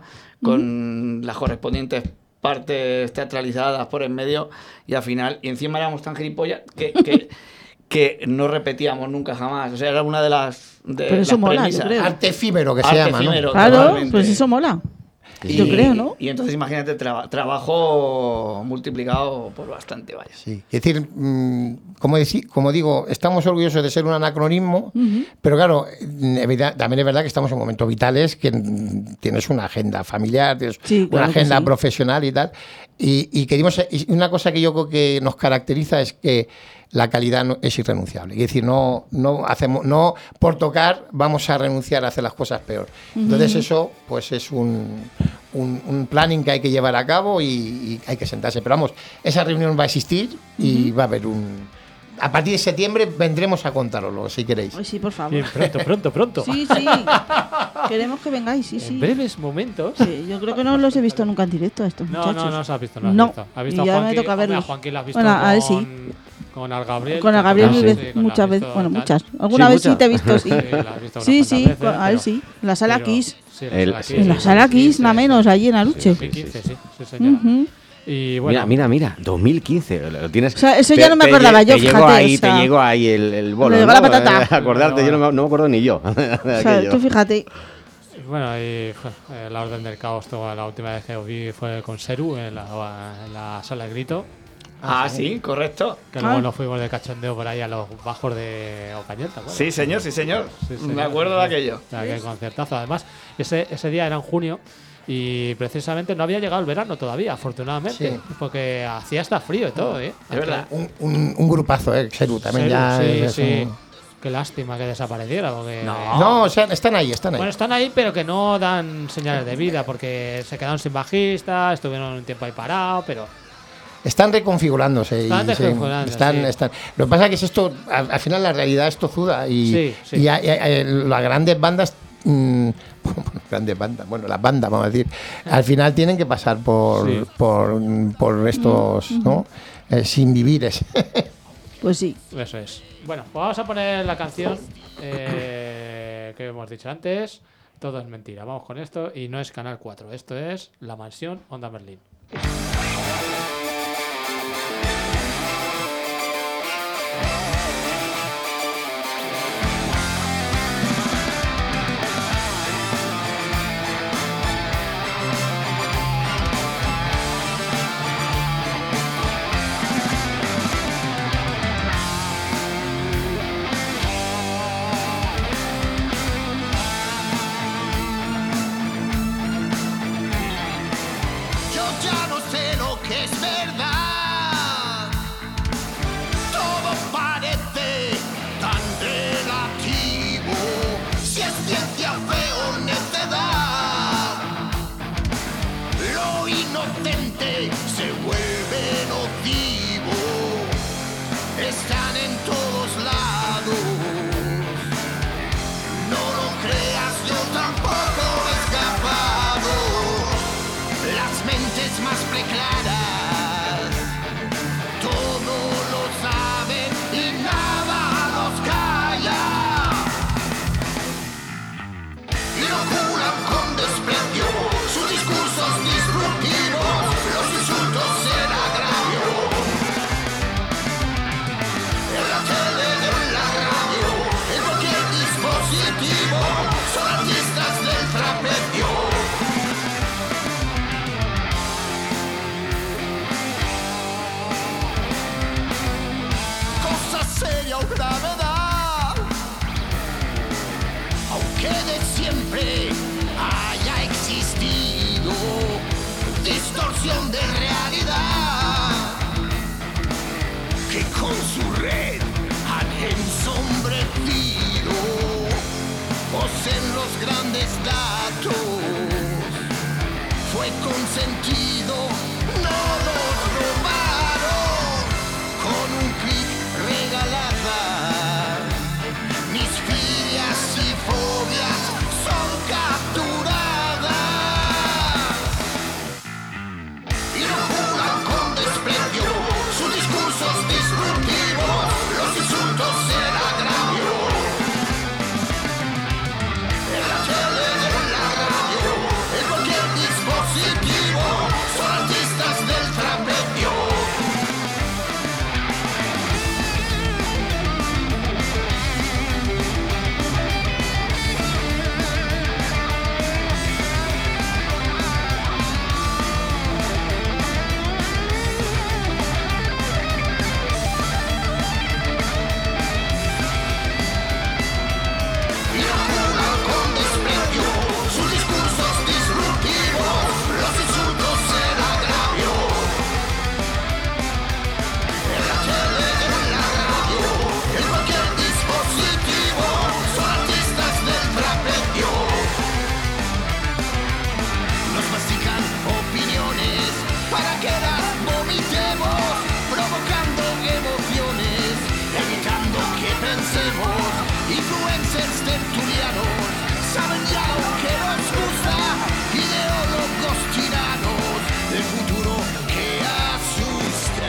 con las correspondientes partes teatralizadas por en medio y al final, y encima éramos tan gilipollas que, que, que no repetíamos nunca jamás. O sea, era una de las, de Pero eso las mola, yo premisas. creo. Arte efímero que se Arte llama, ¿no? efímero. Claro, totalmente. pues eso mola. Y- Yo creo, ¿no? Y entonces imagínate, traba- trabajo multiplicado por bastante, vaya. Sí, es decir, mm, como, deci- como digo, estamos orgullosos de ser un anacronismo, pero claro, mm, evida- también es verdad que estamos en momentos vitales, que mm, tienes una agenda familiar, tienes Sí, claro una que agenda sí. profesional y tal, y, y querimos, y una cosa que yo creo que nos caracteriza es que la calidad no- es irrenunciable. Es decir, no, no hacemos, no por tocar vamos a renunciar a hacer las cosas peor. Entonces eso, pues es un, un, un planning que hay que llevar a cabo y, y hay que sentarse. Pero vamos, esa reunión va a existir y va a haber un. A partir de septiembre vendremos a contároslo, si queréis. Ay, sí, por favor. Bien, pronto, pronto, pronto. Sí, sí. Queremos que vengáis, sí, En sí. breves momentos. Sí, yo creo que no los he visto nunca en directo a estos No, muchachos. no, no se has visto, no has No, visto. ¿Has visto y a ya me Juanqui? toca Hombre, verlos. a Juanqui lo has visto Bueno, a ver, con, sí. con Al Gabriel. Con a que Gabriel toca- Vives sí, con muchas la has veces, visto bueno, tal. muchas. Alguna Sí, vez sí muchas. te he visto, sí. Sí, la has visto unas Sí, cuantas sí, veces, con- a él pero- sí. En la sala pero- Kiss. sí, El- la Kiss, En la sí, sala sí, Kiss, sí, nada sí. menos, allí en Aluche. Sí, quince, sí, sí, señora. Ujú. Y bueno, Mira, mira, mira, dos mil quince, lo tienes. O sea, eso te- ya no me te acordaba lle- yo, te llegó fíjate, ahí, o sea, te llegó ahí el, el bolo. me llegó ¿no? la patata. Acordarte, yo no me, no me acuerdo ni yo. de O sea, aquello. tú fíjate. Bueno, y fue, eh, la Orden del Caos, toda la última vez que os vi fue con Seru en la, en la sala de grito. Ah, sí, correcto. Que Ah. luego nos fuimos de cachondeo por ahí a los bajos de Ocañel, ¿te acuerdas? Sí, señor, sí, señor. Sí, señor. Me acuerdo de aquello. O sea, qué concertazo. Además, ese, ese día era en junio y precisamente no había llegado el verano todavía, afortunadamente. Sí. Porque hacía hasta frío y todo, ¿eh? Es verdad. Un, un, un grupazo, ¿eh? Seru también Seru, ya. sí, es sí. un- Qué lástima que desapareciera. Porque, No. No, o sea, están ahí, están ahí. Bueno, están ahí, pero que no dan señales de vida porque se quedaron sin bajista, estuvieron un tiempo ahí parados, pero están reconfigurándose. Están y se- reconfigurando, están, sí. están- Lo que pasa es que es esto, al, al final la realidad es tozuda y, Sí, sí. y hay- hay- hay- las grandes bandas, mm, bueno, grandes bandas, bueno, las bandas, vamos a decir, al final tienen que pasar por, Sí. por, por estos, ¿no? Eh, sin vivires. Pues sí. Eso es. Bueno, pues vamos a poner la canción eh, que hemos dicho antes. Todo es mentira. Vamos con esto y no es Canal cuatro. Esto es La Mansión Onda Berlín. Yo ya no sé lo que es verdad. Todo parece tan relativo. Si es ciencia, fe o necedad. Lo inocente se vuelve nocivo. Están en todos lados. No lo creas, yo tampoco he escapado. Las mentes más preclaras, todo lo saben y nada los calla. Inoculan con desprecio sus discursos disruptivos, los insultos en agravio. En la tele, en la radio, en cualquier dispositivo, son artistas del trapecio. Cosa seria o gravedad, aunque de siempre haya existido distorsión de realidad, que con su red han ensombrecido, poseen los grandes datos, fue consentido, no los robaron, con un clic regalada. Mis filias y fobias son capturadas. Inoculan con desprecio sus discursos disruptivos, los insultos en agravio. En la tele, en la radio, en cualquier dispositivo, son artistas del trapecio. Inoculan con desprecio sus discursos disruptivos, los insultos en agravio. En la tele, en la radio, en cualquier dispositivo, son artistas del trapecio. Nos mastican opiniones para que las vomitemos, provocando emociones, evitando que pensemos. Influencers tertulianos saben ya lo que nos gusta, ideólogos tiranos del futuro que asusta.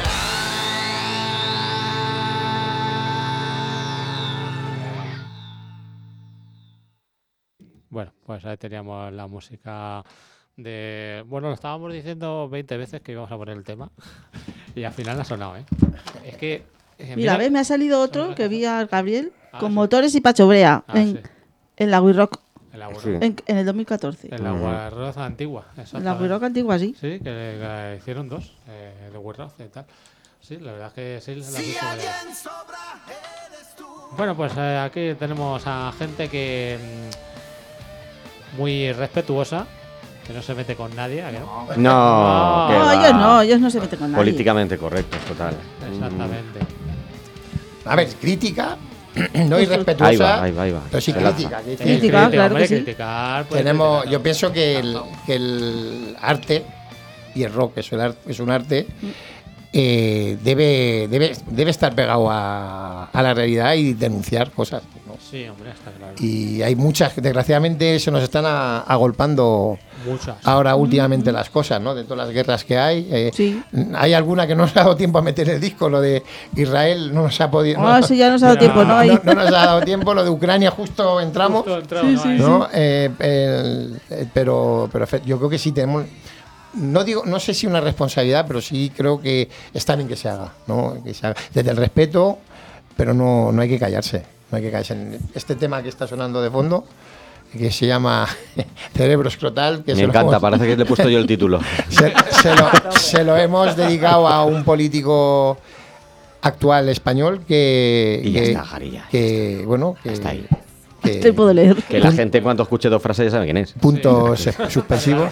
Bueno, pues ahí teníamos la música de... Bueno, lo estábamos diciendo veinte veces que íbamos a poner el tema y al final ha sonado, ¿eh? Es que... eh, Mira, ¿ves? Me ha salido otro que vi a Gabriel Ah, con sí. motores y pachobrea Ah, en, sí. en la Wirrock En la, Sí. en, en el dos mil catorce. en la Wirroz antigua. En la exactamente. Wirrock antigua, sí. Sí, que, que hicieron dos eh, de Wirroz y tal. Sí, la verdad es que sí, la Si hizo de- alguien sobra, eres tú. Bueno, pues eh, aquí tenemos a gente que mm, muy respetuosa, que no se mete con nadie, ¿a que no? No, No, que No, va. ellos no, ellos no se meten con nadie. Políticamente correcto, total. Exactamente. A ver, crítica, no Eso. irrespetuosa, Ahí va, ahí va, ahí va. pero sí Se lanza. crítica. Es decir, Tenéis Criticar, crítica, claro hombre, que sí. criticar, pues, tenemos, criticar. yo pienso que el, que el arte, y el rock es, el ar- es un arte, eh, debe, debe, debe estar pegado a, a la realidad y denunciar cosas, ¿no? Sí, hombre, está claro. Y hay muchas, desgraciadamente se nos están a- agolpando Muchas. ahora últimamente las cosas, ¿no? De todas las guerras que hay. eh, Sí. Hay alguna que no nos ha dado tiempo a meter el disco, lo de Israel no nos ha podido. Ah, no, sí, ya nos ha dado Mira, tiempo, ¿no? Ahí. no- no nos ha dado tiempo, lo de Ucrania justo entramos. Justo entramos, Sí, ahí. sí, ¿No? Eh, el- eh, pero, pero fe- yo creo que sí tenemos. No digo, no sé si una responsabilidad, pero sí creo que está bien que se haga, ¿no? Que se haga. Desde el respeto, pero no, no hay que callarse. No hay que callarse. Este tema que está sonando de fondo, que se llama Cerebro Escrotal, que Me se lo encanta, hemos- parece que le he puesto yo el título. se, se lo, se lo hemos dedicado a un político actual español que. Y ya que, está, Jari, ya, que, bueno, que. Hasta ahí. que- Te puedo leer. Que la gente, cuando escuche dos frases, ya sabe quién es. puntos suspensivos.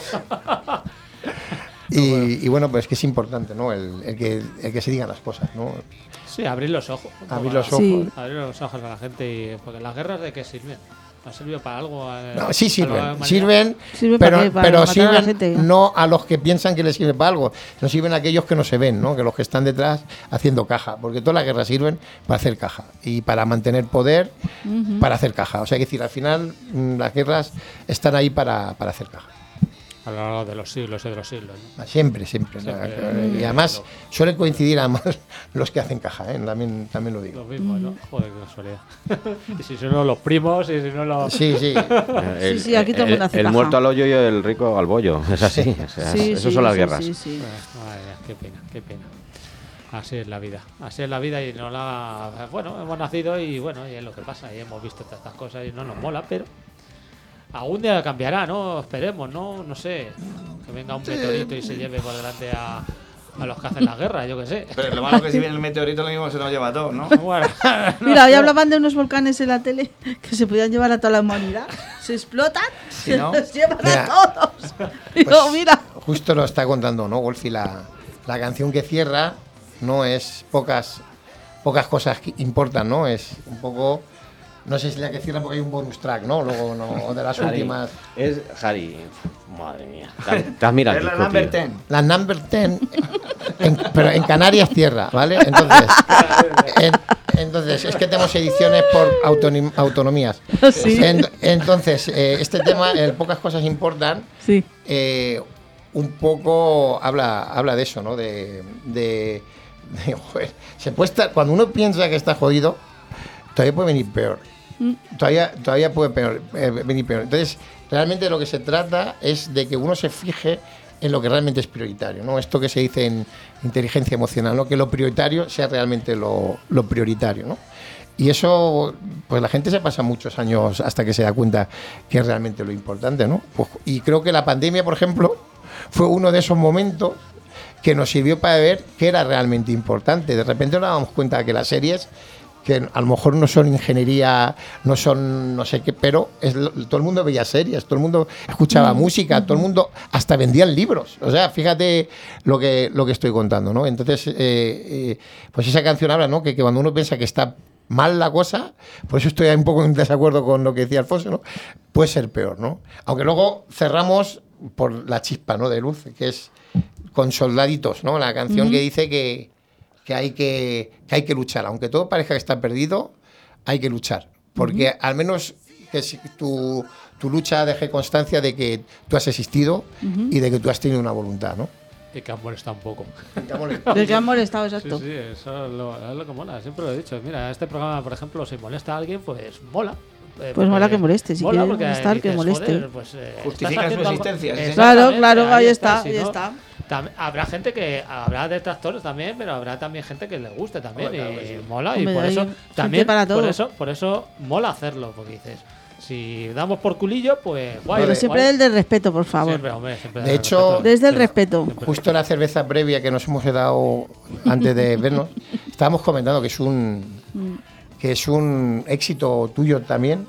Y, y bueno, pues que es importante, ¿no? El, el que, el que se digan las cosas, ¿no? Sí, abrir los ojos. un poco Abrir los a- ojos. Sí. Abrir los ojos a la gente. Y, porque las guerras, ¿de qué sirven? ¿No ha servido para algo? eh, No, sí a la sirven, humanidad? sirven, Sirve para pero, qué, para pero matar a la sirven gente. no a los que piensan que les sirve para algo, no sirven a aquellos que no se ven, ¿no? Que los que están detrás haciendo caja, porque todas las guerras sirven para hacer caja y para mantener poder, para hacer caja. O sea, que decir, al final mm, las guerras están ahí para, para hacer caja. A lo largo de los siglos y de los siglos. ¿no? Siempre, siempre. Siempre. Y además suelen coincidir además los que hacen caja, ¿eh? también, también lo digo. Lo mismo, ¿no? Joder, qué casualidad. Y si son los primos, y si no los. Sí, sí. El, sí, aquí todo el mundo hace el caja. muerto al hoyo y el rico al bollo. Es así. O sea, Sí, eso sí, son las sí, guerras. sí, sí. Madre mía, qué pena, qué pena. Así es la vida. Así es la vida y no la. Bueno, hemos nacido y bueno, y es lo que pasa. Y hemos visto todas estas cosas y no nos mola, pero. Algún día cambiará, ¿no? Esperemos, ¿no? No sé. Que venga un meteorito y se lleve por delante a, a los que hacen la guerra, yo qué sé. Pero lo malo que si viene el meteorito lo mismo se nos lleva a todos, ¿no? Bueno, Mira, hoy hablaban de unos volcanes en la tele que se podían llevar a toda la humanidad. Se explotan, se no? los llevan Mira, a todos. Digo, pues, mira. Justo lo está contando, ¿no, Wolfi? La, la canción que cierra no es pocas, pocas cosas que importan, ¿no? Es un poco. No sé si la que cierra porque hay un bonus track, ¿no? Luego, no, o de las Jari, últimas. Es Jari. Madre mía. Te has- te has mirado Es el la disco, number tío. ten. La number ten, en- pero en Canarias tierra, ¿vale? Entonces, en- entonces es que tenemos ediciones por autonim- autonomías. Sí. En- entonces, eh, este tema, el pocas cosas importan, Sí. eh, un poco habla, habla de eso, ¿no? De, de, de, joder, se puede estar, cuando uno piensa que está jodido, todavía puede venir peor. Todavía, todavía puede peor, eh, venir peor. Entonces, realmente lo que se trata es de que uno se fije en lo que realmente es prioritario, ¿no? Esto que se dice en inteligencia emocional, ¿no? Que lo prioritario sea realmente lo, lo prioritario, ¿no? Y eso, pues la gente se pasa muchos años hasta que se da cuenta que es realmente lo importante, ¿no? Pues, y creo que la pandemia, por ejemplo, fue uno de esos momentos que nos sirvió para ver qué era realmente importante. De repente nos damos cuenta de que las series, que a lo mejor no son ingeniería, no son no sé qué, pero es lo- todo el mundo veía series, todo el mundo escuchaba música, todo el mundo hasta vendían libros. O sea, fíjate lo que, lo que estoy contando, ¿no? Entonces, eh, eh, pues esa canción habla, ¿no? Que, que cuando uno piensa que está mal la cosa, por eso estoy un poco en desacuerdo con lo que decía Alfonso, ¿no? Puede ser peor, ¿no? Aunque luego cerramos por la chispa, ¿no? De luz, que es con Soldaditos, ¿no? La canción que dice que que hay que, que hay que luchar. Aunque todo parezca que está perdido, hay que luchar. Porque uh-huh. al menos que si tu, tu lucha deje constancia de que tú has existido uh-huh. y de que tú has tenido una voluntad, ¿no? y que han molestado un poco. De que han molestado, exacto. Sí, sí, eso es lo, es lo que mola. Siempre lo he dicho. Mira, este programa, por ejemplo, si molesta a alguien, pues mola. Eh, pues mola que moleste, si quiere molestar, que moleste. Joder, pues, eh, justifica su existencia. Algo... Claro, claro, ahí, ahí está, si ahí no, está. Tam- habrá gente que habrá detractores también, pero habrá también gente que le guste también. Hombre, claro y que sí. mola. Hombre, y por hay eso gente también para por todo. eso, por eso mola hacerlo, porque dices, si damos por culillo, pues guay. Pero guay. siempre el del respeto, por favor. Siempre, hombre, siempre De del hecho, respeto. Desde el Sí. respeto. Justo la cerveza previa que nos hemos dado antes de vernos, estábamos comentando que es un que es un éxito tuyo también,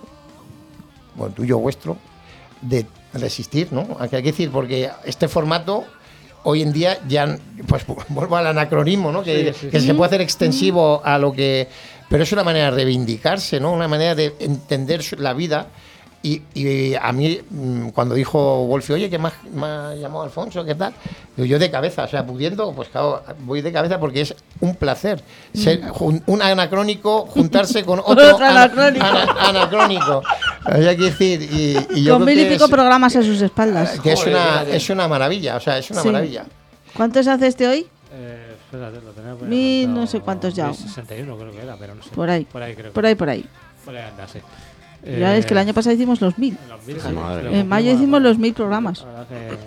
bueno, tuyo vuestro, de resistir, ¿no? Hay que decir, porque este formato hoy en día ya, pues vuelvo al anacronismo, ¿no? Que, Sí, sí, que sí. se puede hacer extensivo a lo que... Pero es una manera de reivindicarse, ¿no? Una manera de entender su- la vida Y, y a mí, cuando dijo Wolfi, oye, ¿qué me ha llamado Alfonso? ¿Qué tal? Digo, yo de cabeza, o sea, pudiendo, pues claro, voy de cabeza porque es un placer ser jun, un anacrónico juntarse con otro, otro anacrónico. Ana, ana, anacrónico. O sea, que decir, y, y yo con creo mil y que pico es, programas a sus espaldas. que es una, es una maravilla, o sea, es una Sí. maravilla. ¿Cuántos hace este hoy? Eh, espérate, lo tenía por ahí Mil apuntado. no sé cuántos ya. mil sesenta y uno creo que era, pero no sé. Por ahí. Por ahí creo. que- Por ahí, por ahí. Por ahí anda, sí. Ya es que el año pasado hicimos los mil. Los mil, Madre sí, mía. lo En mayo cumplimos, hicimos la- los mil programas. La verdad que,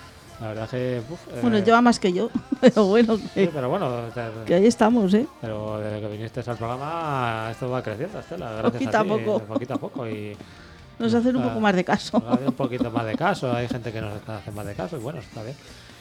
la verdad que uf, eh, Bueno, lleva más que yo. Pero bueno, sí, que, pero bueno, te- que ahí estamos, ¿eh? pero desde que viniste al programa esto va creciendo, Estela, gracias Poquito a a ti, poco. poquito a poco y Nos hacen un Ah, poco más de caso. hay un poquito más de caso, hay gente que nos hace más de caso y bueno, está bien.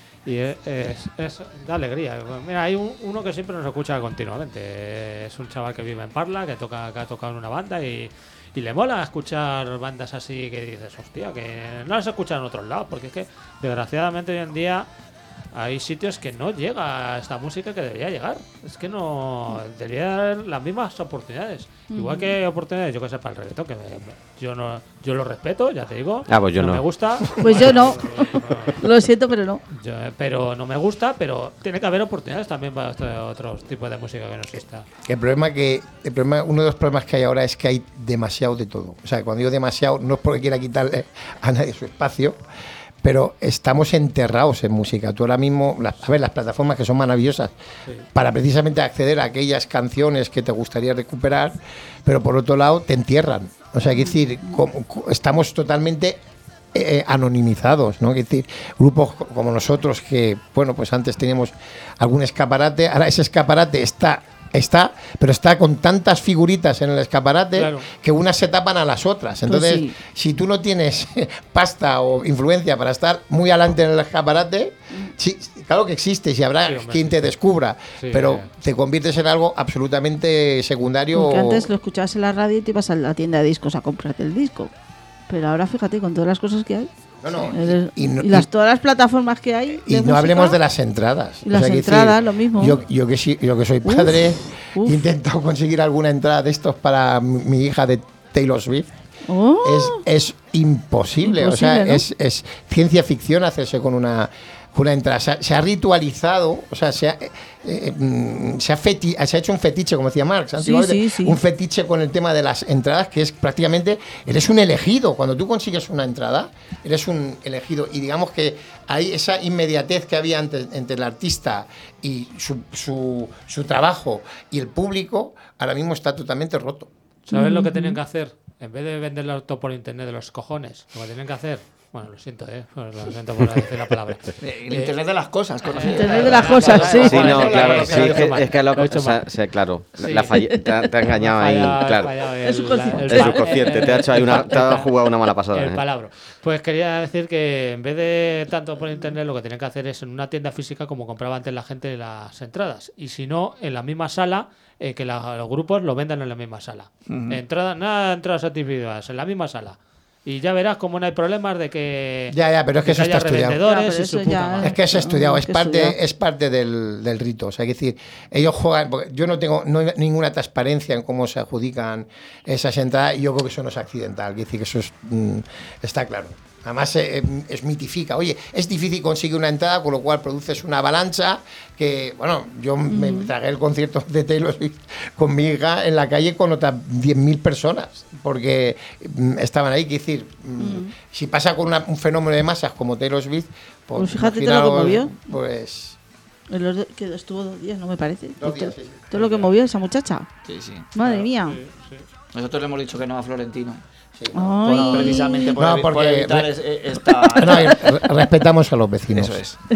Y es, es, es da alegría. Mira, hay un- uno que siempre nos escucha continuamente. Es un chaval que vive en Parla, que toca que ha tocado en una banda y, y le mola escuchar bandas así que dices, hostia, que no las escuchan en otros lados, porque es que desgraciadamente hoy en día hay sitios que no llega esta música que debería llegar. Es que no debería dar las mismas oportunidades. Igual que oportunidades, yo que sé, para el reggaetón, que me- yo no yo lo respeto, ya te digo. Ah, pues yo no. me gusta. Pues yo no. No, Lo siento, pero no. yo- pero no me gusta, pero tiene que haber oportunidades también para este- otros tipos de música que no exista. El problema que el problema, uno de los problemas que hay ahora es que hay demasiado de todo. O sea, cuando digo demasiado, no es porque quiera quitarle a nadie su espacio, pero estamos enterrados en música. Tú ahora mismo, las, a ver, las plataformas que son maravillosas Sí. para precisamente acceder a aquellas canciones que te gustaría recuperar, pero por otro lado te entierran. O sea, hay que decir, como- co- estamos totalmente eh, anonimizados, ¿no? Es decir, grupos co- como nosotros que, bueno, pues antes teníamos algún escaparate, ahora ese escaparate está está, pero está con tantas figuritas en el escaparate Claro. que unas se tapan a las otras. Entonces, sí. si tú no tienes pasta o influencia para estar muy adelante en el escaparate, sí, claro que existe, y habrá Sí, hombre, quien sí. te descubra, Sí, pero eh. te conviertes en algo absolutamente secundario. Porque antes lo escuchabas en la radio y te ibas a la tienda de discos a comprarte el disco. Pero ahora fíjate, con todas las cosas que hay. No, no, eres- y, y no- y las, y- todas las plataformas que hay. y de no música, hablemos de las entradas. Y las quiero entradas, lo mismo. Yo, yo, que, sí- yo que soy Uf, padre, uf. he intentado conseguir alguna entrada de estos para mi, mi hija de Taylor Swift. Oh, Es, es imposible, o sea, Imposible, ¿no? es, es ciencia ficción hacerse con una, con una entrada. Se ha, se ha ritualizado, o sea, se ha, eh, eh, mm, se, ha feti- se ha hecho un fetiche, como decía Marx, antiguamente, sí, sí. un fetiche con el tema de las entradas, que es prácticamente, eres un elegido. Cuando tú consigues una entrada, eres un elegido. Y digamos que hay esa inmediatez que había antes entre el artista y su, su, su trabajo y el público, ahora mismo está totalmente roto. ¿Sabes lo que tienen que hacer? En vez de venderlo todo por internet de los cojones, lo que tienen que hacer, bueno, lo siento, ¿eh? Pues lo siento por decir la palabra. El Internet de las cosas, conocido. Internet de las cosas, sí. Sí, no, claro, sí, Lo he es dicho que, mal, es que lo, lo he hecho o sea, mal. sí, claro, Sí. la falle- te, ha, te ha engañado ahí, Fallado, claro. fallado El subconsciente. El subconsciente, te ha hecho ahí una, te ha jugado una mala pasada. El ¿eh? palabra. Pues quería decir que en vez de tanto por internet, lo que tienen que hacer es en una tienda física, como compraba antes la gente las entradas. Y si no, en la misma sala, eh, que la- los grupos lo vendan en la misma sala. Entrada, nada de entradas individuales, en la misma sala. Y ya verás cómo no hay problemas de que, Ya, ya, pero es que de eso haya está estudiado. revendedores Ya, pero y su eso puta ya- madre. Es que es estudiado, Ah, es que parte, estudiado. es parte del, del rito. O sea, es decir, ellos juegan, porque yo no tengo no hay ninguna transparencia en cómo se adjudican esas entradas, y yo creo que eso no es accidental, es decir, que eso es, mm, está claro. Además, eh, es mitifica. Oye, es difícil conseguir una entrada, con lo cual produces una avalancha que, bueno, yo me tragué el concierto de Taylor Swift con mi hija en la calle con otras diez mil personas, porque mm, estaban ahí. Quiero decir, mm, si pasa con una- un fenómeno de masas como Taylor Swift, pues, Pues fíjate todo lo que imaginaos, movió. Pues... en los do- que estuvo dos días, no me parece. Dos Y días, todo, sí. todo lo que movió esa muchacha. Sí, sí. Madre mía. Nosotros le hemos dicho que no a Florentino. Sí. Ay. Por- precisamente por, No, evi- por porque- evitar es- es- esta... No, y re- respetamos a los vecinos. Eso es.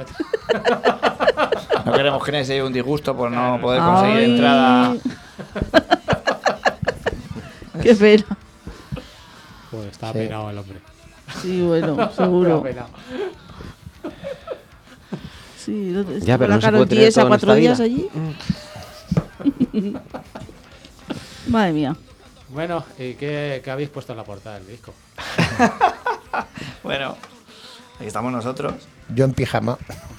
No queremos que se lleve un disgusto por no poder conseguir Ay. entrada. Qué pena. Pues está Sí. peinado el hombre. Sí, bueno, seguro. Está peinado. Sí, no- Ya, estuvo pero la no se Karol puede tener G esa todo en cuatro esta días vida. allí. Madre mía. Bueno, ¿y qué, qué habéis puesto en la portada del disco? Bueno, aquí estamos nosotros. Yo en pijama.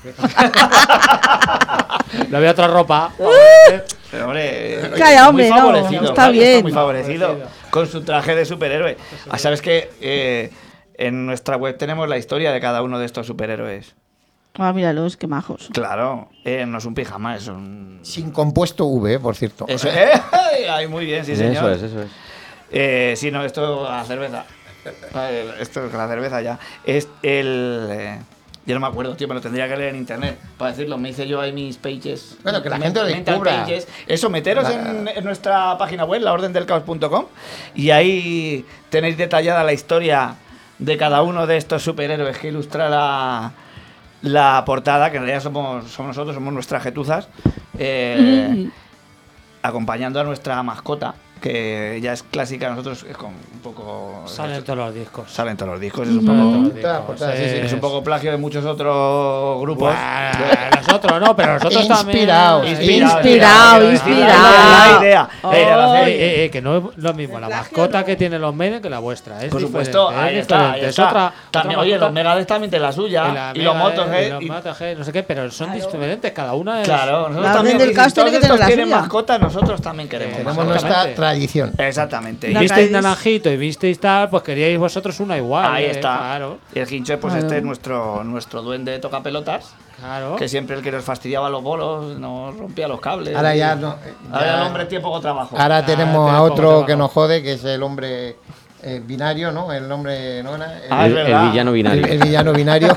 No había otra ropa. Pero hombre, Calla, muy hombre, no, favorecido, está Mario bien. muy favorecido. con su traje de superhéroe. Ah, ¿sabes que eh, en nuestra web tenemos la historia de cada uno de estos superhéroes? Ah, míralos, qué majos. Claro, eh, no es un pijama, es un... Sin compuesto V, por cierto. Eso, eh, ay, muy bien, sí señor. Eso es, eso es. Eh, sí, no, esto a la cerveza. Eh, Esto con la cerveza ya. Es el... Eh, yo no me acuerdo, tío, me lo tendría que leer en internet para decirlo. Me hice yo ahí mis pages. Bueno, que la Men- gente lo mental descubra. pages. Eso, meteros La- en, en nuestra página web, la orden del caos punto com, y ahí tenéis detallada la historia de cada uno de estos superhéroes que ilustra la, la portada, que en realidad somos, somos nosotros, somos nuestras getuzas, eh, acompañando a nuestra mascota, que ya es clásica, nosotros es con un poco... Salen todos los discos. Salen todos los discos, es un Ujú. poco... Todos los Todas las discos, portadas, sí, sí, Es un poco plagio de muchos otros grupos. Buah, nosotros no, pero nosotros Inspirados, también. Inspirado, inspirado, inspirado. La idea, la idea de Eh, hacer- eh, eh, que no es lo mismo la plagio mascota no. que tiene los Maiden que la vuestra. Es Por diferente, supuesto, es ahí está, ahí diferente. Es está. otra, También, otra oye, mascota. los Megadeth también tienen la Y suya. la Y los Megadeth, Motorhead. y los y- Motorhead, no sé qué, pero son diferentes. Cada una es. Claro, nosotros La también. Orden del si Caos todos tiene que tener estos la tienen suya. mascotas, nosotros también queremos. Tenemos mascotas. nuestra Exactamente. tradición. Exactamente. La Y Visteis raíz- naranjito y visteis tal, pues queríais vosotros una igual. ahí eh, está. Claro, Y el hincho, pues Claro. este es nuestro, nuestro duende de tocapelotas, claro. que siempre el que nos fastidiaba los bolos, nos rompía los cables. Ahora ya no. Ahora ya- el hombre tiene poco trabajo. Ahora Ah, tenemos tiene a poco otro trabajo. que nos jode, que es el hombre eh, binario, ¿no? El hombre. ¿no? El, Ah, es El, el verdad. villano binario. el villano binario.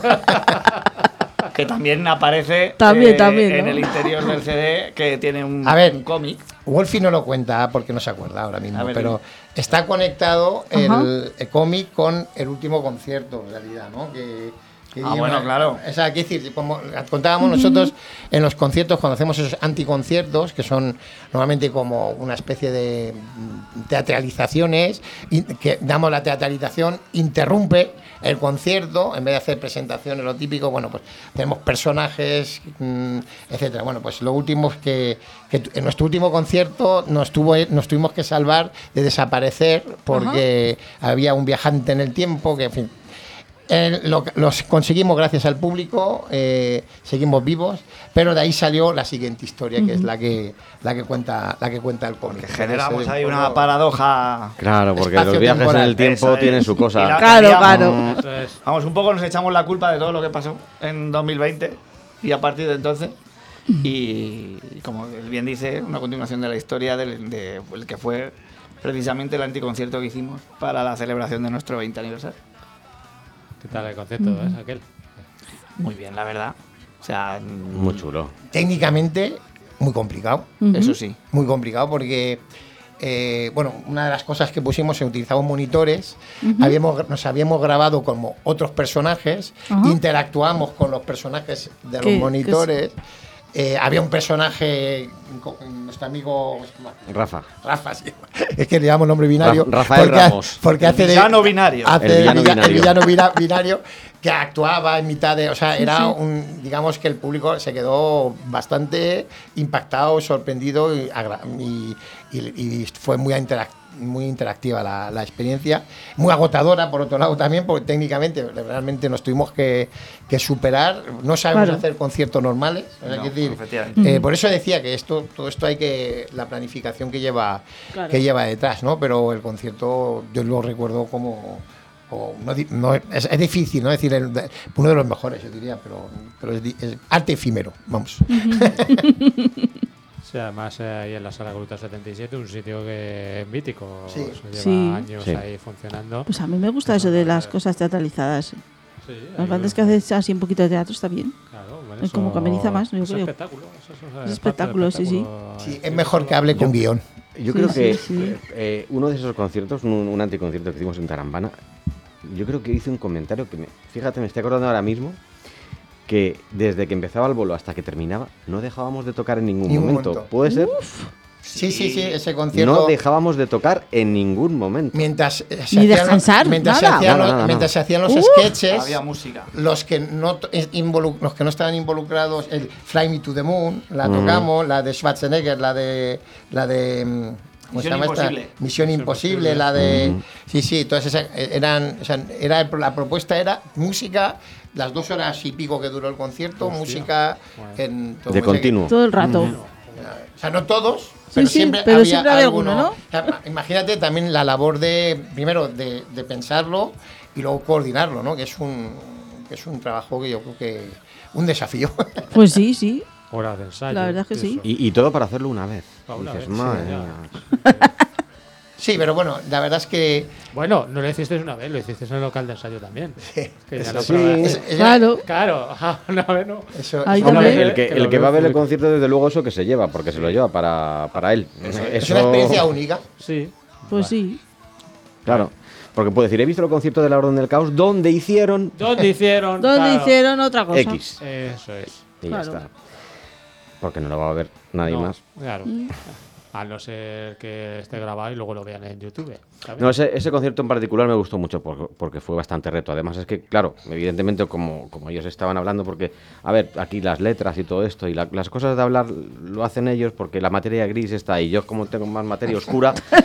Que también aparece También, eh, también, en ¿no? el interior del C D, que tiene un, A ver. un cómic. Wolfie no lo cuenta porque no se acuerda ahora mismo, A ver, pero está conectado Ajá. el, el cómic con el último concierto, en realidad, ¿no? Que, que Ah, lleva- bueno, claro. O sea, quiero decir, como contábamos nosotros en los conciertos, cuando hacemos esos anticonciertos, que son normalmente como una especie de mm, teatralizaciones, y que damos la teatralización, interrumpe el concierto, en vez de hacer presentaciones, lo típico, bueno, pues tenemos personajes, mm, etcétera. Bueno, pues lo último es que, que tu- en nuestro último concierto nos, tuvo, nos tuvimos que salvar de desaparecer porque había un viajante en el tiempo que, en fin, eh, lo, los conseguimos gracias al público, eh, seguimos vivos, pero de ahí salió la siguiente historia, que es la que la que cuenta la que cuenta el cómic. Generamos Ese ahí poco- una paradoja. Claro, porque Espacio los viajes en temporal. el tiempo Eso es. tienen su Y cosa. la Claro, cambiamos. claro. Eso es. Vamos, un poco nos echamos la culpa de todo lo que pasó en dos mil veinte y a partir de entonces. Y como él bien dice, una continuación de la historia del de, el que fue precisamente el anticoncierto que hicimos para la celebración de nuestro veinte aniversario. ¿Qué tal el concepto? ¿Es aquel? Muy bien, la verdad. O sea, Muy chulo. Técnicamente muy complicado, Ujú. eso sí. muy complicado porque eh, bueno, una de las cosas que pusimos se utilizaban monitores, habíamos, nos habíamos grabado como otros personajes, Ajá. interactuamos con los personajes de los ¿Qué- monitores. Eh, había un personaje, co- nuestro amigo ¿cómo se llama? Rafa. Rafa, sí. Es que le llamo nombre binario. Ra- Rafael porque ha- Ramos. Porque El hace de, villano binario. hace El de villano villa- binario. el villano bina- binario que actuaba en mitad de. O sea, era un. Digamos que el público se quedó bastante impactado, sorprendido y, agra- y, y- y fue muy interactivo. Muy interactiva la, la experiencia, muy agotadora por otro lado también, porque técnicamente realmente nos tuvimos que, que superar. No sabemos Claro. hacer conciertos normales, o sea, No, quiero decir, efectivamente. eh, por eso decía que esto, todo esto hay que la planificación que lleva, Claro. que lleva detrás, ¿no? Pero el concierto yo lo recuerdo como o no di- no, es, es difícil, ¿no? Decir el- de- uno de los mejores, yo diría, pero, pero es, di- es arte efímero, vamos. Sí, además eh, ahí en la sala Gruta setenta y siete, un sitio que es mítico, Sí. o sea, lleva Sí. años Sí. ahí funcionando. Pues a mí me gusta eso de las cosas teatralizadas. Sí, Las hay bandas un- que haces así un poquito de teatro está bien. Claro, bueno, es como eso- que ameniza más, yo es creo. espectáculo. Eso, eso, Es parte del espectáculo, sí, sí. espectáculo, Sí, eh, es mejor que hable con guión. Yo Sí, creo sí, que sí. eh, uno de esos conciertos, un, un anticoncierto que hicimos en Tarambana, yo creo que hice un comentario que, me, fíjate, me estoy acordando ahora mismo, que desde que empezaba el bolo hasta que terminaba, no dejábamos de tocar en ningún, Ningún momento. momento. ¿Puede ser? Sí, sí, sí, ese concierto. No dejábamos de tocar en ningún momento. Mientras eh, se Ni hacían- descansar, mientras nada. se hacían, Nada, los, nada, mientras nada. se hacían los Uf. sketches, Había música. los que no to- es involu- los que no estaban involucrados, el Fly Me to the Moon, la Mm. tocamos, la de Schwarzenegger, la de la de mm, ¿cómo se Misión llama esta? Imposible. Misión Imposible, la de Mm. sí, sí, todas esas eh, eran, o sea, era el- la propuesta era música las dos horas y pico que duró el concierto, Hostia. música Bueno. en todo De o sea que- continuo. Todo el rato. O sea, no todos, pero sí, siempre pero había siempre había alguno. alguno, ¿no? O sea, imagínate también la labor de, primero, de, de pensarlo y luego coordinarlo, ¿no? Que es un, que es un trabajo que yo creo que... un desafío. Pues sí, sí. Horas de ensayo. La verdad es que sí. eso. Y, y todo para hacerlo una vez. Ah, una Dices, vez, sí, madre ya. mía. Sí, pero bueno, la verdad es que... Bueno, no lo hicisteis una vez, lo hicisteis en el local de ensayo también. Sí, Que ya eso lo sí. probaste. es- es- Claro. Claro, ajá, una vez no. Eso, Ahí eso- Hombre, también. el que, Que el lo que va a veo ver el muy- concierto, desde luego, eso que se lleva, porque se lo lleva para, para él. es Eso- una experiencia única. Sí. Pues Vale. sí. Claro. Porque puede decir, he visto el concierto de la Orden del Caos donde hicieron ¿Dónde hicieron? ¿Dónde Claro. hicieron otra cosa? X. Eso es. Y Claro. ya está. Porque no lo va a ver nadie No, más. Claro. Mm. A no ser que esté grabado y luego lo vean en YouTube. ¿sabes? No, ese, ese concierto en particular me gustó mucho por- porque fue bastante reto. Además es que, claro, evidentemente como, como ellos estaban hablando, porque, a ver, aquí las letras y todo esto, y la- las cosas de hablar lo hacen ellos porque la materia gris está ahí. Yo como tengo más materia oscura, es-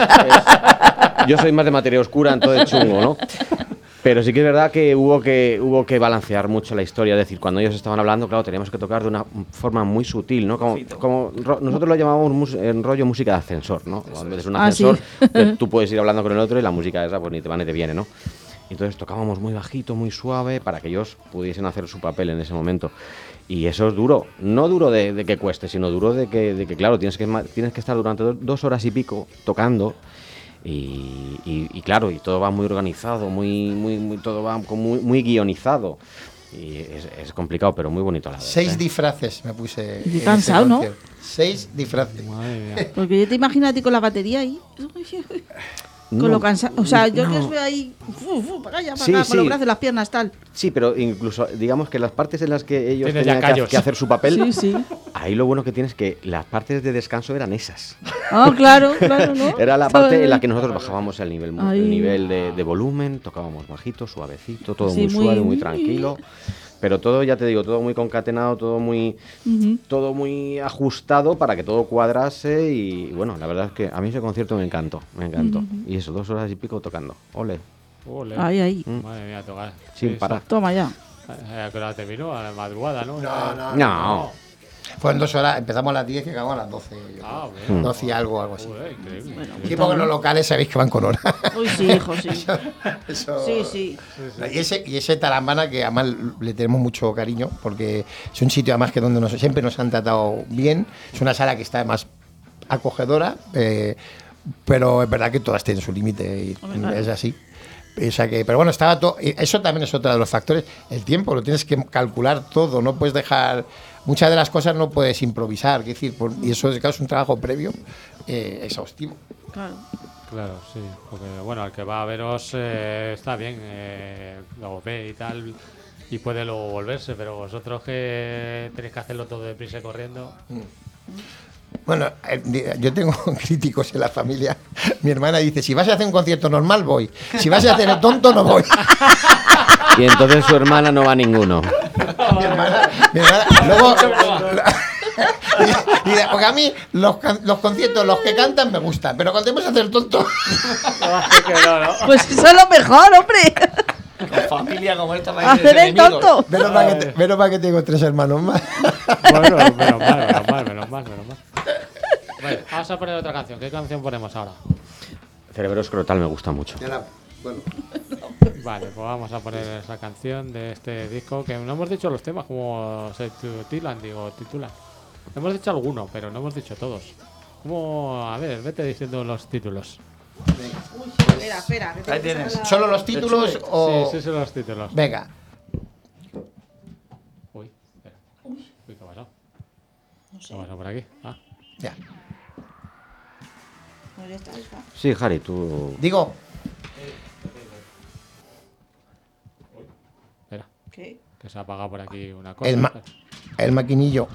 es- yo soy más de materia oscura, entonces chungo, ¿no? Pero sí que es verdad que hubo que hubo que balancear mucho la historia. Es decir, cuando ellos estaban hablando, claro, teníamos que tocar de una forma muy sutil, ¿no? Como, como ro- nosotros lo llamábamos mus- en rollo música de ascensor, ¿no? Cuando es un Ah, sí. ascensor, eh, tú puedes ir hablando con el otro y la música esa pues ni te va ni te viene, ¿no? Entonces tocábamos muy bajito, muy suave, para que ellos pudiesen hacer su papel en ese momento. Y eso es duro, no duro de, de que cueste, sino duro de que, de que claro, tienes que, ma- tienes que estar durante do- dos horas y pico tocando. Y, y- y claro, y todo va muy organizado, muy, muy, muy todo va como muy, muy guionizado. Y es, es complicado, pero muy bonito a la vez. Seis ¿eh? disfraces me puse. Y en ese cansado, ¿no? concierto. Seis disfraces. Madre mía. Porque yo te imagino a ti con la batería ahí. Con No, lo cansado. O sea, yo que no. os veo ahí. Fu, fu, para allá, para Sí, acá, con los sí. brazos, las piernas, tal. Sí, pero incluso, digamos que las partes en las que ellos Tienes ya tenían que, callos. que hacer su papel, Sí, sí. ahí lo bueno que tienes es que las partes de descanso eran esas. Ah, claro, claro, ¿no? Era la Todo parte en ahí. la que nosotros bajábamos el nivel, mu- Ahí. el nivel de, de volumen, tocábamos bajito, suavecito, todo Sí, muy muy- suave, muy tranquilo. Pero todo, ya te digo, todo muy concatenado, todo muy, Ujú. todo muy ajustado para que todo cuadrase. Y bueno, la verdad es que a mí ese concierto me encantó, me encantó. Y eso, dos horas y pico tocando. Ole, Ole. Ahí, ahí. Madre mía, tocar. sin Sí, parar. Toma ya. Eh, ¿A qué hora te vino? A la madrugada, ¿no? No, no, No. Fueron dos horas, empezamos a las diez y acabamos a las doce. yo creo. Ah, bueno. doce y algo, algo así. Joder, increíble. Sí, porque los locales sabéis que van con hora. Uy, sí, hijo, sí. Eso- Sí, sí. Y ese, y ese Tarambana que además le tenemos mucho cariño porque es un sitio además que donde nos, siempre nos han tratado bien. Es una sala que está además acogedora, eh, pero es verdad que todas tienen su límite y Hombre, claro. es así. O sea que, pero bueno, estaba todo. Eso también es otro de los factores. El tiempo, lo tienes que calcular todo. No puedes dejar. Muchas de las cosas no puedes improvisar. Es decir, por- y eso claro, es un trabajo previo eh, exhaustivo. Claro. Claro, sí. Porque, bueno, al que va a veros eh, está bien, eh, lo ve y tal, y puede luego volverse, pero vosotros que tenéis que hacerlo todo deprisa y corriendo. Bueno, eh, di- yo tengo críticos en la familia. Mi hermana dice: si vas a hacer un concierto normal, voy. Si vas a hacer el tonto, no voy. Y entonces su hermana no va a ninguno. mi hermana, mi hermana- luego, y- y de- porque a mí los, can- los conciertos, los que cantan me gustan, pero cuando tenemos que hacer tonto, Que no, no. Pues eso es lo mejor, hombre. Con familia como esta, Hacer el tonto. menos mal, que, te- menos mal que tengo tres hermanos más. Bueno, menos mal, menos mal, menos mal, menos mal. Bueno, vamos a poner otra canción. ¿Qué canción ponemos ahora? Cerebro escrotal me gusta mucho. Bueno, Vale, pues vamos a poner esa canción de este disco que no hemos dicho los temas como se titulan, digo, titulan. Hemos dicho alguno, pero no hemos dicho todos. ¿Cómo? A ver, vete diciendo los títulos. Espera, espera. que Ahí tengo que tienes. sacar la- ¿solo los títulos o...? Sí, sí, son los títulos. Venga, Uy, espera. Uy, ¿qué ha pasado? ¿Qué ha pasado por aquí? Ah, ya. Pues ya está, ya está. Sí, Harry, tú. Digo, espera, ¿Qué? que se ha apagado por aquí una cosa. el, ma- el maquinillo.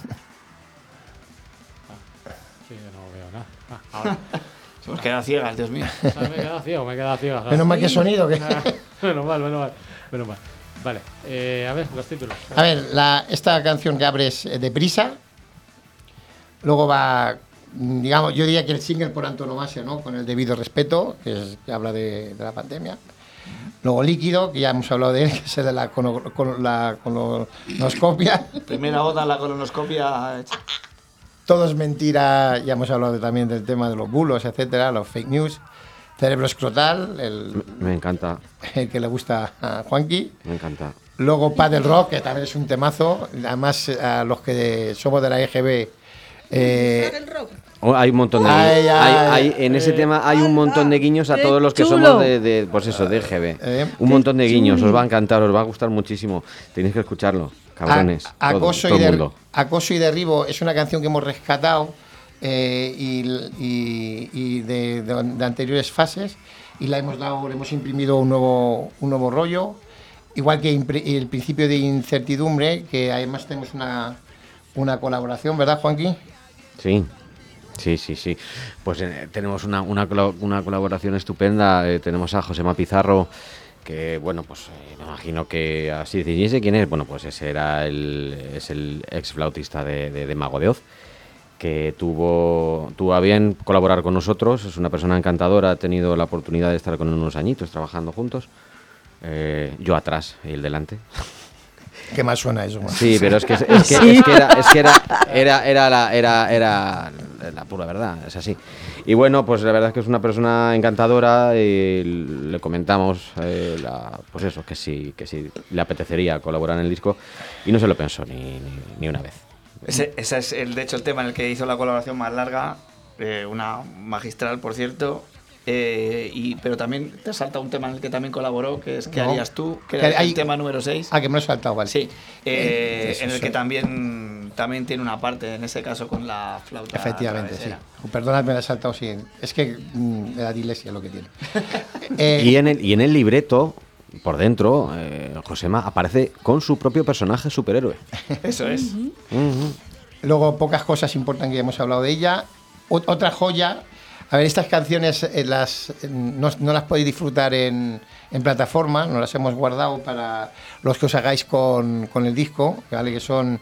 Sí, yo no veo nada. Ah, ahora. Se nos quedan ciegas, Dios mío. Ah, me he quedado ciego, me he quedado ciego. Menos mal que sonido. Que... Ah, menos mal, menos mal, menos mal. Vale, eh, a ver, los títulos. A ver, la, esta canción que abre es eh, Deprisa. Luego va, mm, digamos, yo diría que el single por antonomasia, ¿no? Con el debido respeto, que, es- que habla de, de la pandemia. Luego Líquido, que ya hemos hablado de él, que es el de la, cono- con, la colonoscopia. Primera boda, la colonoscopia hecha. Todo es mentira, ya hemos hablado también del tema de los bulos, etcétera, los fake news. Cerebro escrotal, el, Me encanta, el que le gusta a Juanqui. me encanta. Luego Paddle Rock, que también es un temazo. Además, a los que somos de la E G B... Eh, Oh, hay un montón de Ay, guiños. ay, Hay- hay- en ese tema hay un montón de guiños a ¡Qué todos los que chulo! somos de, de, pues eso, de E G B. Eh, Un montón de qué guiños, chuli. os va a encantar, os va a gustar muchísimo. Tenéis que escucharlo, cabrones. A- todo, acoso, todo y el der- mundo. Acoso y derribo es una canción que hemos rescatado eh, y, y- y de, de- de anteriores fases y la hemos dado, le hemos imprimido un nuevo, un nuevo rollo, igual que impre- el principio de incertidumbre, que además tenemos una, una colaboración, ¿verdad, Juanqui? Sí, sí, sí, sí. Pues eh, tenemos una, una, colo- una colaboración estupenda. eh, tenemos a Josema Pizarro, que, bueno, pues eh, me imagino que así decís, ¿y ese quién es? Bueno, pues ese era el, es el ex flautista de, de, de Mago de Oz, que tuvo, tuvo a bien colaborar con nosotros. Es una persona encantadora, ha tenido la oportunidad de estar con él unos añitos trabajando juntos. Eh, yo atrás y él delante. ¿Qué más suena eso? Sí, pero es que, es que, Sí. es que era, es que era, era, era, la, era, era la pura verdad, es así. Y bueno, pues la verdad es que es una persona encantadora y le comentamos, eh, la, pues eso, que sí, que sí le apetecería colaborar en el disco y no se lo pensó ni, ni, ni una vez. Ese, ese es, el, de hecho, el tema en el que hizo la colaboración más larga, eh, una magistral, por cierto. Eh, y, pero también te salta un tema en el que también colaboró, que es ¿Qué No. harías tú? Que Que era hay- el tema número seis. Ah, que me lo he saltado, vale. Sí, eh, Eso en el sí. que también, también tiene una parte, en ese caso con la flauta. Efectivamente, sí. travesera. Perdonad, me lo he saltado, sí. Es que mm, la dislexia es lo que tiene. Eh, Y en el, y en el libreto, por dentro, eh, Josema aparece con su propio personaje superhéroe. Eso es. Ujú. Luego, pocas cosas importantes que hemos hablado de ella. Ot- otra joya. A ver, estas canciones eh, las, eh, no, no las podéis disfrutar en, en plataforma, nos las hemos guardado para los que os hagáis con, con el disco, ¿vale? que, son,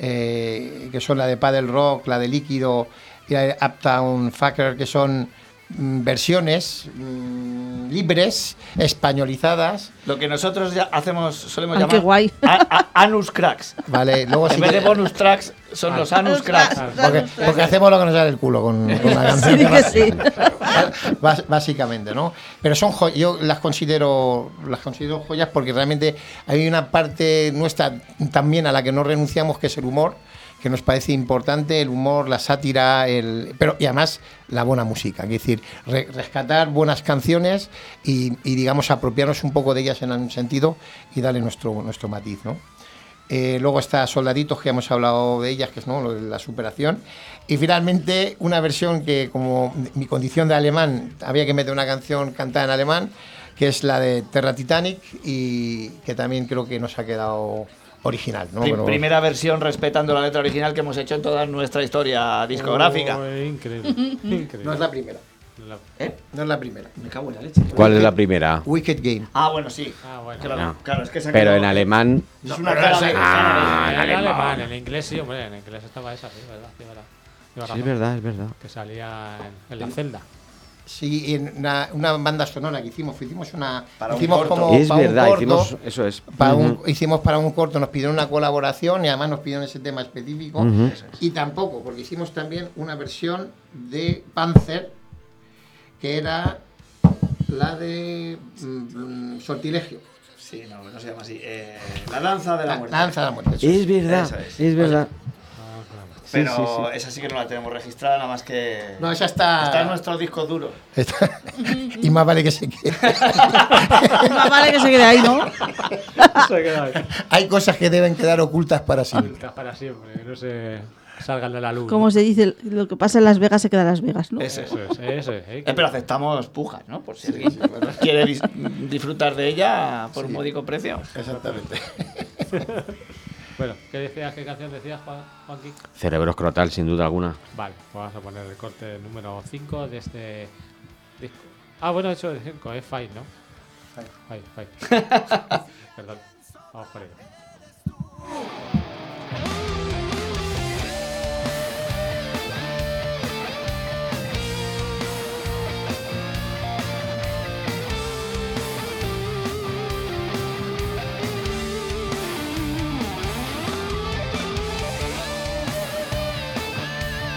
eh, que son la de Paddle Rock, la de Líquido y la de Uptown Fucker, que son mm, versiones mm, libres, españolizadas. Lo que nosotros ya hacemos, solemos Ay, llamar qué guay. a- a- anus cracks. ¿Vale? Luego sí En vez que- de bonus tracks, son los anus cracks. Porque, porque hacemos lo que nos sale el culo con, con la canción. Sí, que sí. Bás- Básicamente, ¿no? Pero son jo- yo las considero las considero joyas porque realmente hay una parte nuestra también a la que no renunciamos, que es el humor, que nos parece importante, el humor, la sátira, el, pero y además la buena música, es decir, re- rescatar buenas canciones y, y, digamos apropiarnos un poco de ellas en algún sentido y darle nuestro nuestro matiz, ¿no? Eh, luego está Soldaditos, que hemos hablado de ellas, que es, ¿no?, lo de la superación. Y finalmente una versión que, como mi condición de alemán, había que meter una canción cantada en alemán, que es la de Terra Titanic, y que también creo que nos ha quedado original, ¿no? Pri- Pero- primera versión respetando la letra original que hemos hecho en toda nuestra historia discográfica. Oh, increíble. increíble. no es la primera. La- ¿Eh? No es la primera. Me cago en la leche. ¿Cuál es la primera? Wicked Game. Ah, bueno, sí. Ah, bueno. Claro, No. claro, es que se ha Pero quedado- en alemán. Es una cara de- Ah, en en alemán. alemán. En inglés sí, hombre, en inglés estaba esa, sí, ¿verdad? Sí, verdad. Lleva Sí, razón, es verdad, es verdad. que salía en, en la celda. Sí, y en una, una banda sonora que hicimos, hicimos una Para un hicimos corto. como Es para un verdad, corto, hicimos. Eso es. para un- Ujú. hicimos para un corto, nos pidieron una colaboración y además nos pidieron ese tema específico. Ujú. Y tampoco, porque hicimos también una versión de Panzer, que era la de mm, Sortilegio. Sí, no, no se llama así. Eh, la danza de la La muerte. danza de la muerte. eso Es verdad, Eso es. es verdad. Pero sí, sí, sí. esa sí que no la tenemos registrada, nada más que. No, esa está. Está en nuestro disco duro. está- y más vale que se quede. Más vale que se quede ahí, ¿no? Se queda ahí. Hay cosas que deben quedar ocultas para siempre. Ocultas para siempre, que no se salgan de la luz. Como se dice, lo que pasa en Las Vegas se queda en Las Vegas, ¿no? Eso es. Eso es, eso es. ¿eh? Eh, pero aceptamos pujas, ¿no? Por si alguien quiere dis- disfrutar de ella por un módico precio. Exactamente. Bueno, ¿qué decías? ¿Qué canción decías, Juan, Juanqui? Cerebro escrotal, sin duda alguna. Vale, pues vamos a poner el corte número cinco de este disco. Ah, bueno, hecho de cinco, es Five, ¿no? Five, Five. Perdón, vamos por ello. Thank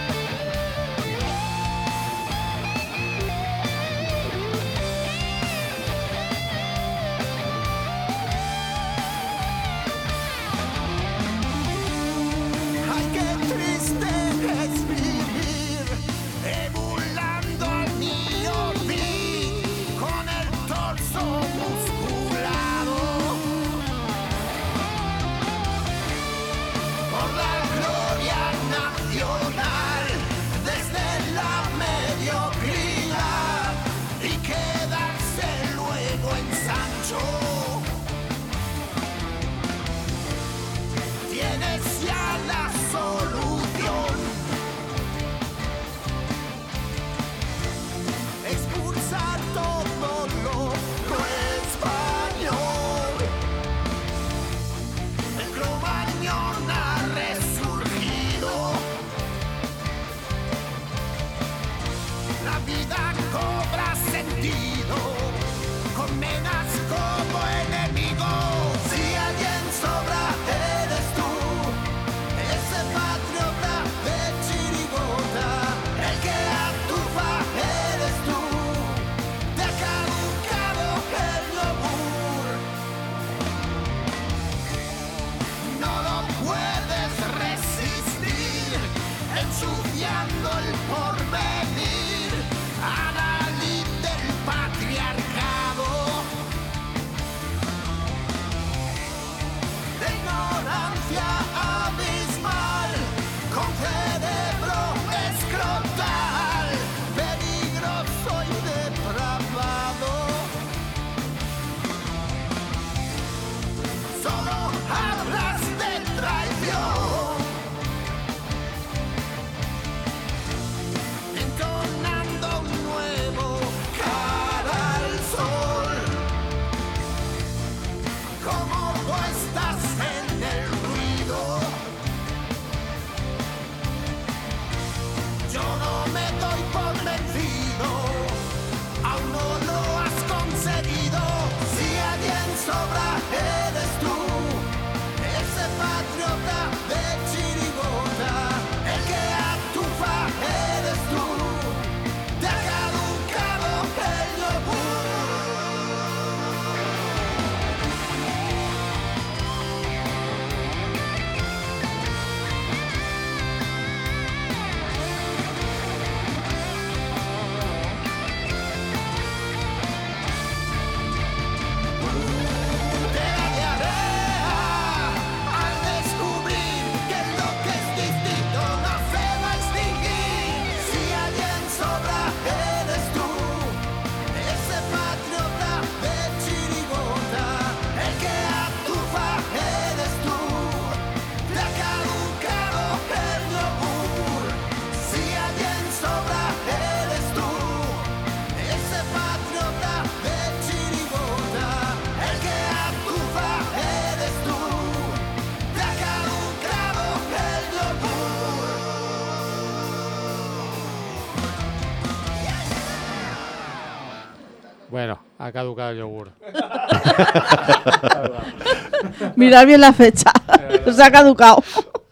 porvenir, adalid del patriarcado, de ignorancia abismal, con cerebro escrotal, peligroso y depravado. Solo hablas de traición, entonando un nuevo cara al sol, como puestas en el ruido. Yo no me doy por vencido, aún no lo has conseguido. Si alguien sobra eres tú, ese patriota de chirigota, el que atufa eres tú, te ha caducado el yogur. Te da diarrea al descubrir que lo que es distinto no se va a extinguir. Si alguien sobra eres tú, ese patriota de chirigota, el que atufa eres tú, te ha caducado el yogur. Si alguien sobra eres tú, ese patriota de chirigota, el que atufa eres tú, te ha caducado el yogur. Bueno, ha caducado el yogur. Mirad bien la fecha. Se ha caducado.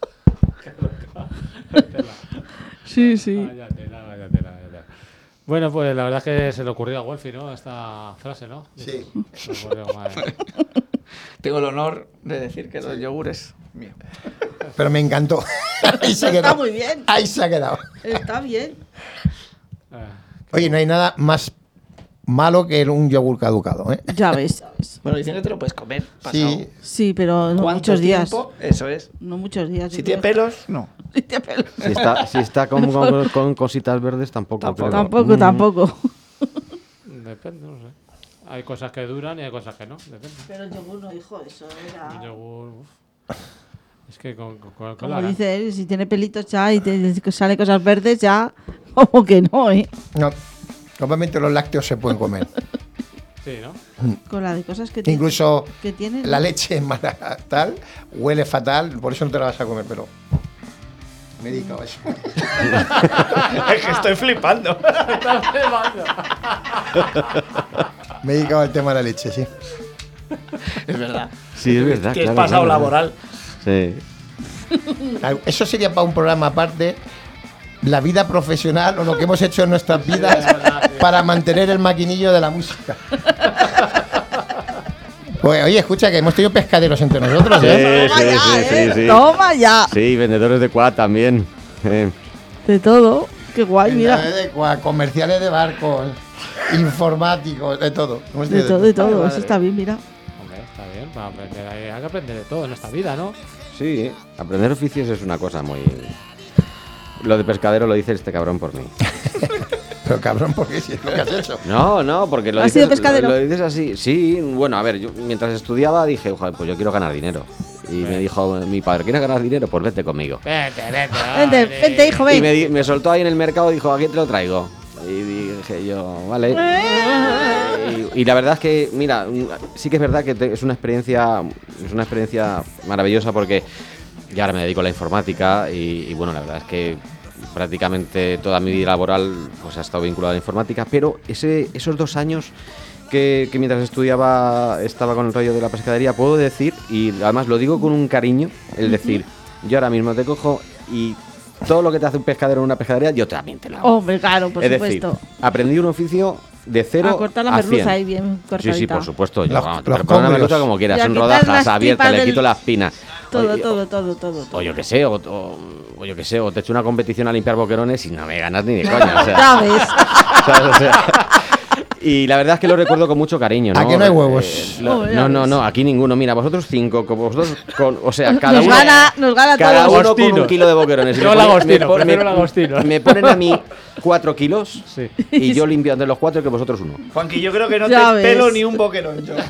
Sí, sí. Vaya tela, vaya tela, vaya tela. Bueno, pues la verdad es que se le ocurrió a Wolfi, ¿no? Esta frase, ¿no? Sí. Se le ocurrió, madre. Tengo el honor de decir que los yogures mío. Pero me encantó. Ahí se ha Está quedado. muy bien. Ahí se ha quedado. Está bien. Ah, Oye, no hay nada más malo que un yogur caducado, ¿eh? Ya ves. Bueno, dicen que te lo puedes comer. Pasado. Sí. Sí, pero no ¿Cuánto muchos días. tiempo? Eso es. No muchos días. Si yo tiene creo. pelos, no. Si tiene pelos. Si está, si está con, con- con cositas verdes, tampoco. Tampoco. creo. Tampoco, Mm. tampoco. Depende, no sé. Hay cosas que duran y hay cosas que no. Depende. Pero el yogur no dijo eso. Era... El yogur, uf. Es que con, con, con Como la- dice él, si tiene pelitos ya y te sale cosas verdes ya, como que no, ¿eh? No. Normalmente los lácteos se pueden comer. Sí, ¿no? Con la de cosas que tiene. Incluso Que tiene la leche mala, tal, huele fatal, por eso no te la vas a comer, pero me he dedicado a eso. Es que estoy flipando. Me he dedicado al tema de la leche, sí. Es verdad. Sí, es verdad. Que es claro, pasado claro, laboral. Sí. Claro, eso sería para un programa aparte, la vida profesional o lo que hemos hecho en nuestras vidas para mantener el maquinillo de la música. Pues, oye, escucha, que hemos tenido pescaderos entre nosotros, ¿eh? Sí, sí, sí, sí, sí. Toma ya. Sí, vendedores de quad también. Eh, De todo. Qué guay, mira. De cua- comerciales de barcos, informáticos, de todo. Hemos De tenido todo, de todo. madre. Eso está bien, mira. Hombre, está bien. Para aprender, hay, hay que aprender de todo en esta vida, ¿no? sí, aprender oficios es una cosa muy. Lo de pescadero lo dice este cabrón por mí. Pero cabrón, ¿por qué? Si es lo que has hecho. No, no, porque lo ¿Has dices, sido pescadero? Lo, lo dices así. Sí, bueno, a ver, yo mientras estudiaba dije, joder, pues yo quiero ganar dinero. Y me dijo mi padre, ¿quieres ganar dinero? Pues vete conmigo. Vente, vente. Vente, hombre. vente, hijo, Y ven. me, di- me soltó ahí en el mercado y dijo, ¿a quién te lo traigo? Y dije yo, vale. Y, y la verdad es que, mira, sí que es verdad que te- es una experiencia, es una experiencia maravillosa porque ya ahora me dedico a la informática y, y bueno, la verdad es que prácticamente toda mi vida laboral pues ha estado vinculada a la informática, pero ese, esos dos años que, que mientras estudiaba estaba con el rollo de la pescadería, puedo decir, y además lo digo con un cariño, el decir, yo ahora mismo te cojo y todo lo que te hace un pescadero en una pescadería, yo también te lo hago. Hombre, claro, por es supuesto. decir, aprendí un oficio de cero A cortar la a cien. merluza ahí bien Sí, cortadita. sí, por supuesto. Yo, Los- vamos, los te preparo una cómbulos. merluza como quieras, Y a en quitar rodajas las abiertas, tripas le del- quito la espina. Todo, O- todo, todo, todo, O todo. yo que sé, o, o- o yo que sé, o te echo una competición a limpiar boquerones y no me ganas ni de coña. O sea, Ya ves. ¿sabes? O sea, y la verdad es que lo recuerdo con mucho cariño, ¿no? ¿A que no hay huevos? Eh, lo- Hombre, ya no, no, ves. no, aquí ninguno. Mira, vosotros cinco, con vosotros con, o sea, cada Nos uno gana, nos gana cada todos. uno con un Agostinos. kilo de boquerones. Y Yo me el pone- agostino, me pone- prefiero me- el agostino. Me ponen a mí cuatro kilos Sí. y yo limpio de los cuatro que vosotros uno. Juanqui, yo creo que no Ya te ves. pelo ni un boquerón yo.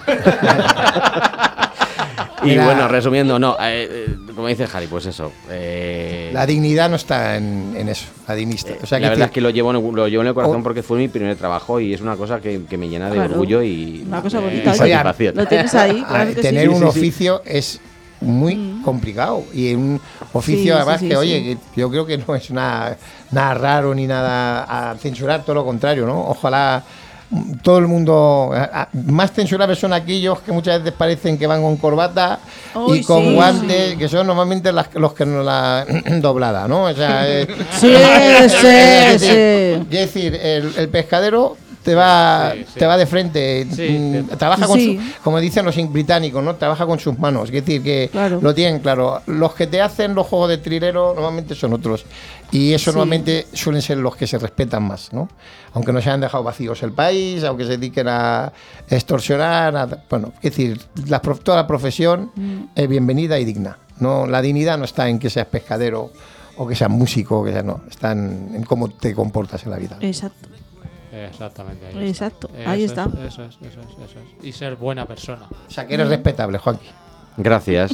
Y Mira. bueno, resumiendo, no, eh, eh, como dice Harry, pues eso. eh, La dignidad no está en, en eso, la dignidad. O sea, la que verdad es que lo llevo, en el, lo llevo en el corazón Oh. porque fue mi primer trabajo y es una cosa que, que me llena de Claro. orgullo y, Una cosa y bonita, oye. satisfacción. Lo tienes ahí, Ah, claro que tener sí. un Sí, sí, sí. oficio es muy Mm. complicado y un oficio Sí, además sí, sí, que oye sí. que yo creo que no es nada nada raro ni nada a censurar, todo lo contrario, ¿no? Ojalá mm, todo el mundo a- a- más censurables son aquellos que muchas veces parecen que van con corbata Uy, y con sí, guantes, sí. que son normalmente las- los que no la doblada, ¿no? O sea, eh, Sí, es sí, decir, sí. es decir, el, el pescadero te va Sí, sí. te va de frente, Sí, mm, sí. trabaja con Sí. su, como dicen los in- británicos, ¿no? Trabaja con sus manos, es decir, que Claro. lo tienen claro. Los que te hacen los juegos de trilero normalmente son otros y eso Sí. normalmente suelen ser los que se respetan más, ¿no? Aunque no se hayan dejado vacíos el país, aunque se dediquen a extorsionar, a- bueno, es decir, la, prof- toda la profesión Mm. es bienvenida y digna. No, la dignidad no está en que seas pescadero o que seas músico, o que seas, no, está en, en cómo te comportas en la vida. Exacto. Exactamente. Ahí Exacto, está. ahí Eso está. es, eso es, eso es, eso es. Y ser buena persona. O sea, que eres respetable, Juanqui. Gracias.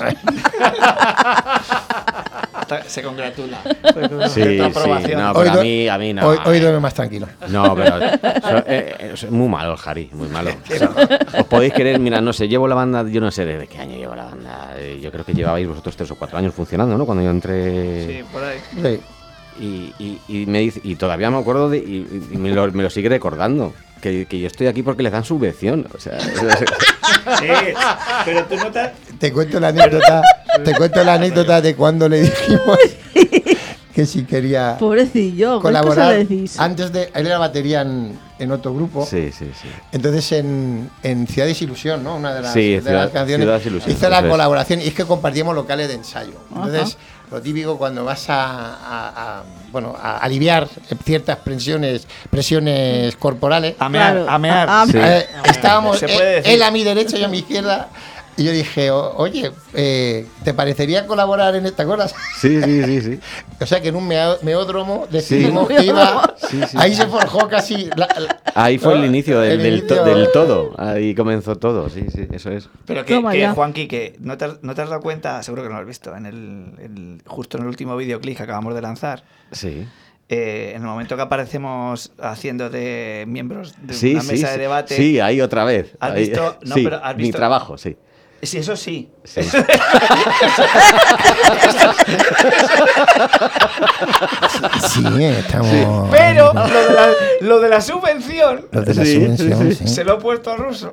Se congratula. Sí, De tu sí. aprobación. No, Hoy pero a do- mí, a mí no. Hoy, hoy eh. duerme más tranquilo. No, pero so- eh, eh, es muy malo el Harry, muy malo. O sea, os podéis querer, mira, no sé, llevo la banda, yo no sé desde qué año llevo la banda. eh, Yo creo que llevabais vosotros tres o cuatro años funcionando, ¿no? Cuando yo entré. Sí, por ahí. Sí. Y, y- y me dice, y todavía me acuerdo de, y, y me, lo, me lo sigue recordando. Que, que yo estoy aquí porque les dan subvención. O sea, Sí, pero tú no te... Te cuento la anécdota, te cuento la anécdota de cuando le dijimos que si quería Pobrecillo, ¿qué cosa colaborar. le decís? Antes de él era batería en, en otro grupo. sí, sí, sí. Entonces en, en Ciudad Desilusión, ¿no? Una de las, Sí, de Ciudad- las canciones. Ciudad Desilusión, hice la eso es. colaboración y es que compartíamos locales de ensayo. Entonces, Ajá. lo típico cuando vas a, a- a, bueno, a aliviar ciertas presiones, presiones corporales. A mear, Claro, a mear. a- a- Sí. Eh, estábamos Se puede eh, decir. él a mi derecha y yo a mi izquierda. Y yo dije, "O- oye, eh, ¿te parecería colaborar en esta cosa? Sí, sí, sí, sí. O sea que en un mea- meódromo decidimos Sí. que iba. Sí, sí. Ahí se forjó casi. la- la- Ahí fue el ¿no? inicio del, El del, to- inicio- del todo. Ahí comenzó todo, sí, sí, eso es. Pero que, Toma que ya. Juanqui, que no te, has, no te has dado cuenta, seguro que no lo has visto, en el, el- justo en el último videoclip que acabamos de lanzar, Sí. eh, en el momento que aparecemos haciendo de miembros de Sí, una sí, mesa sí. de debate, Sí, ahí otra vez. ¿Has Ahí- visto? No, sí, pero ¿has mi visto? trabajo, sí. sí, eso sí. Sí. Sí, estamos. Pero lo de, la, lo de la subvención Los de la Sí, subvención, sí, sí. se lo he puesto a ruso.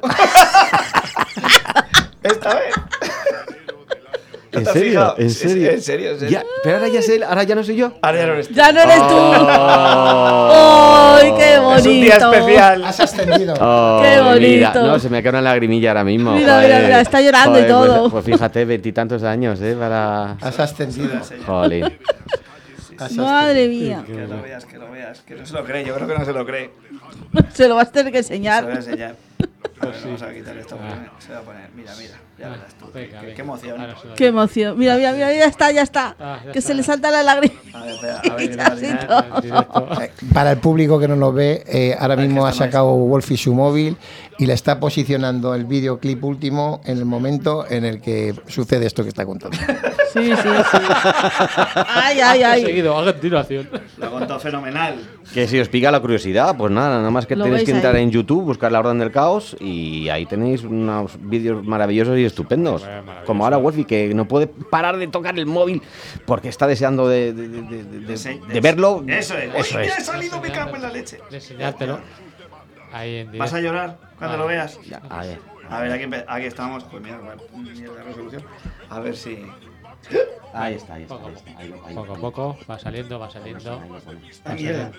Esta vez. ¿No ¿En te has serio? fijado? ¿En Sí, sí, serio? en serio, en serio. Ya, pero ahora ya sé, ahora ya no soy yo. Ahora ya no eres tú. ¡Ya no eres tú! Oh. ¡Ay, qué bonito! Es un día especial. Has ascendido. Oh, Qué bonito. Mira, no, se me cae una lagrimilla ahora mismo. Mira, joder. mira, mira, está llorando y Joder, todo. Pues, pues fíjate, veintitantos años, ¿eh? Para. Has ascendido. Jolín. Has Madre mía. Que lo veas, que lo veas. Que no se lo cree, yo creo que no se lo cree. Se lo vas a tener que Se lo voy a enseñar. enseñar. A ver, vamos a quitar esto. porque Se va a poner. Mira, mira. Ya verás tú. Venga, Qué, venga. qué emoción. Ahora se lo Qué emoción. Mira, mira, mira, ya está, ya está. Ah, ya que está. se le salta la lágrima. A ver, espera, a ver, que Ya no va a sí, tirar. todo. en directo. Para el público que no lo ve, eh, ahora que mismo ha esto no es- sacado Wolfie su móvil y le está posicionando el videoclip último en el momento en el que sucede esto que está contando. Sí, sí, sí. Ay, ay, Ha ay. seguido, a continuación. Lo ha contado fenomenal. Que si os pica la curiosidad, pues nada, nada más que Lo tenéis veis que entrar ahí. en YouTube, buscar La Orden del Caos y ahí tenéis unos vídeos maravillosos y estupendos. Hombre, maravilloso. Como ahora Wolfie, que no puede parar de tocar el móvil porque está deseando de, de- de- de- de- Sí, de verlo. Eso es. Eso Uy, es. ya he salido, me cago en la leche. De enseñártelo. Ahí en ¿Vas a directo. llorar cuando Vale. lo veas? Ya, a ver. A ver, aquí, empe- aquí estamos. Pues mira, bueno, mierda de resolución. A ver si. Ahí está, ahí está. Poco, ahí está, ahí- ahí- poco a poco va saliendo, va saliendo. ahí lo pones. Esta mierda.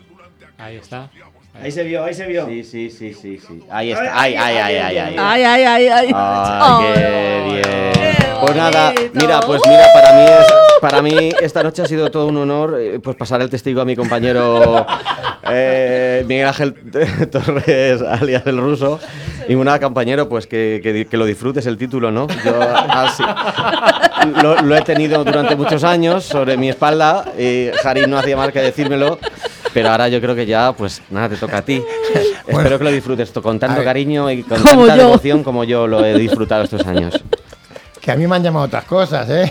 Ahí está. Ahí se vio, ahí se vio. Sí, sí, sí, sí, sí. Ahí está. Ay, ay, ay, ay, ay. Ay, ay, ay, ay. Ay, qué bien. qué Pues nada, bonito. mira, pues mira, para mí es, para mí esta noche ha sido todo un honor, eh, pues pasar el testigo a mi compañero eh, Miguel Ángel Torres, alias el ruso, y una compañero, pues que, que, que lo disfrutes el título, ¿no? Yo así, lo, lo he tenido durante muchos años sobre mi espalda y Jari no hacía más que decírmelo. Pero ahora yo creo que ya, pues nada, te toca a ti. Bueno, espero que lo disfrutes con tanto cariño y con como tanta yo. devoción como yo lo he disfrutado estos años. Que a mí me han llamado otras cosas, ¿eh?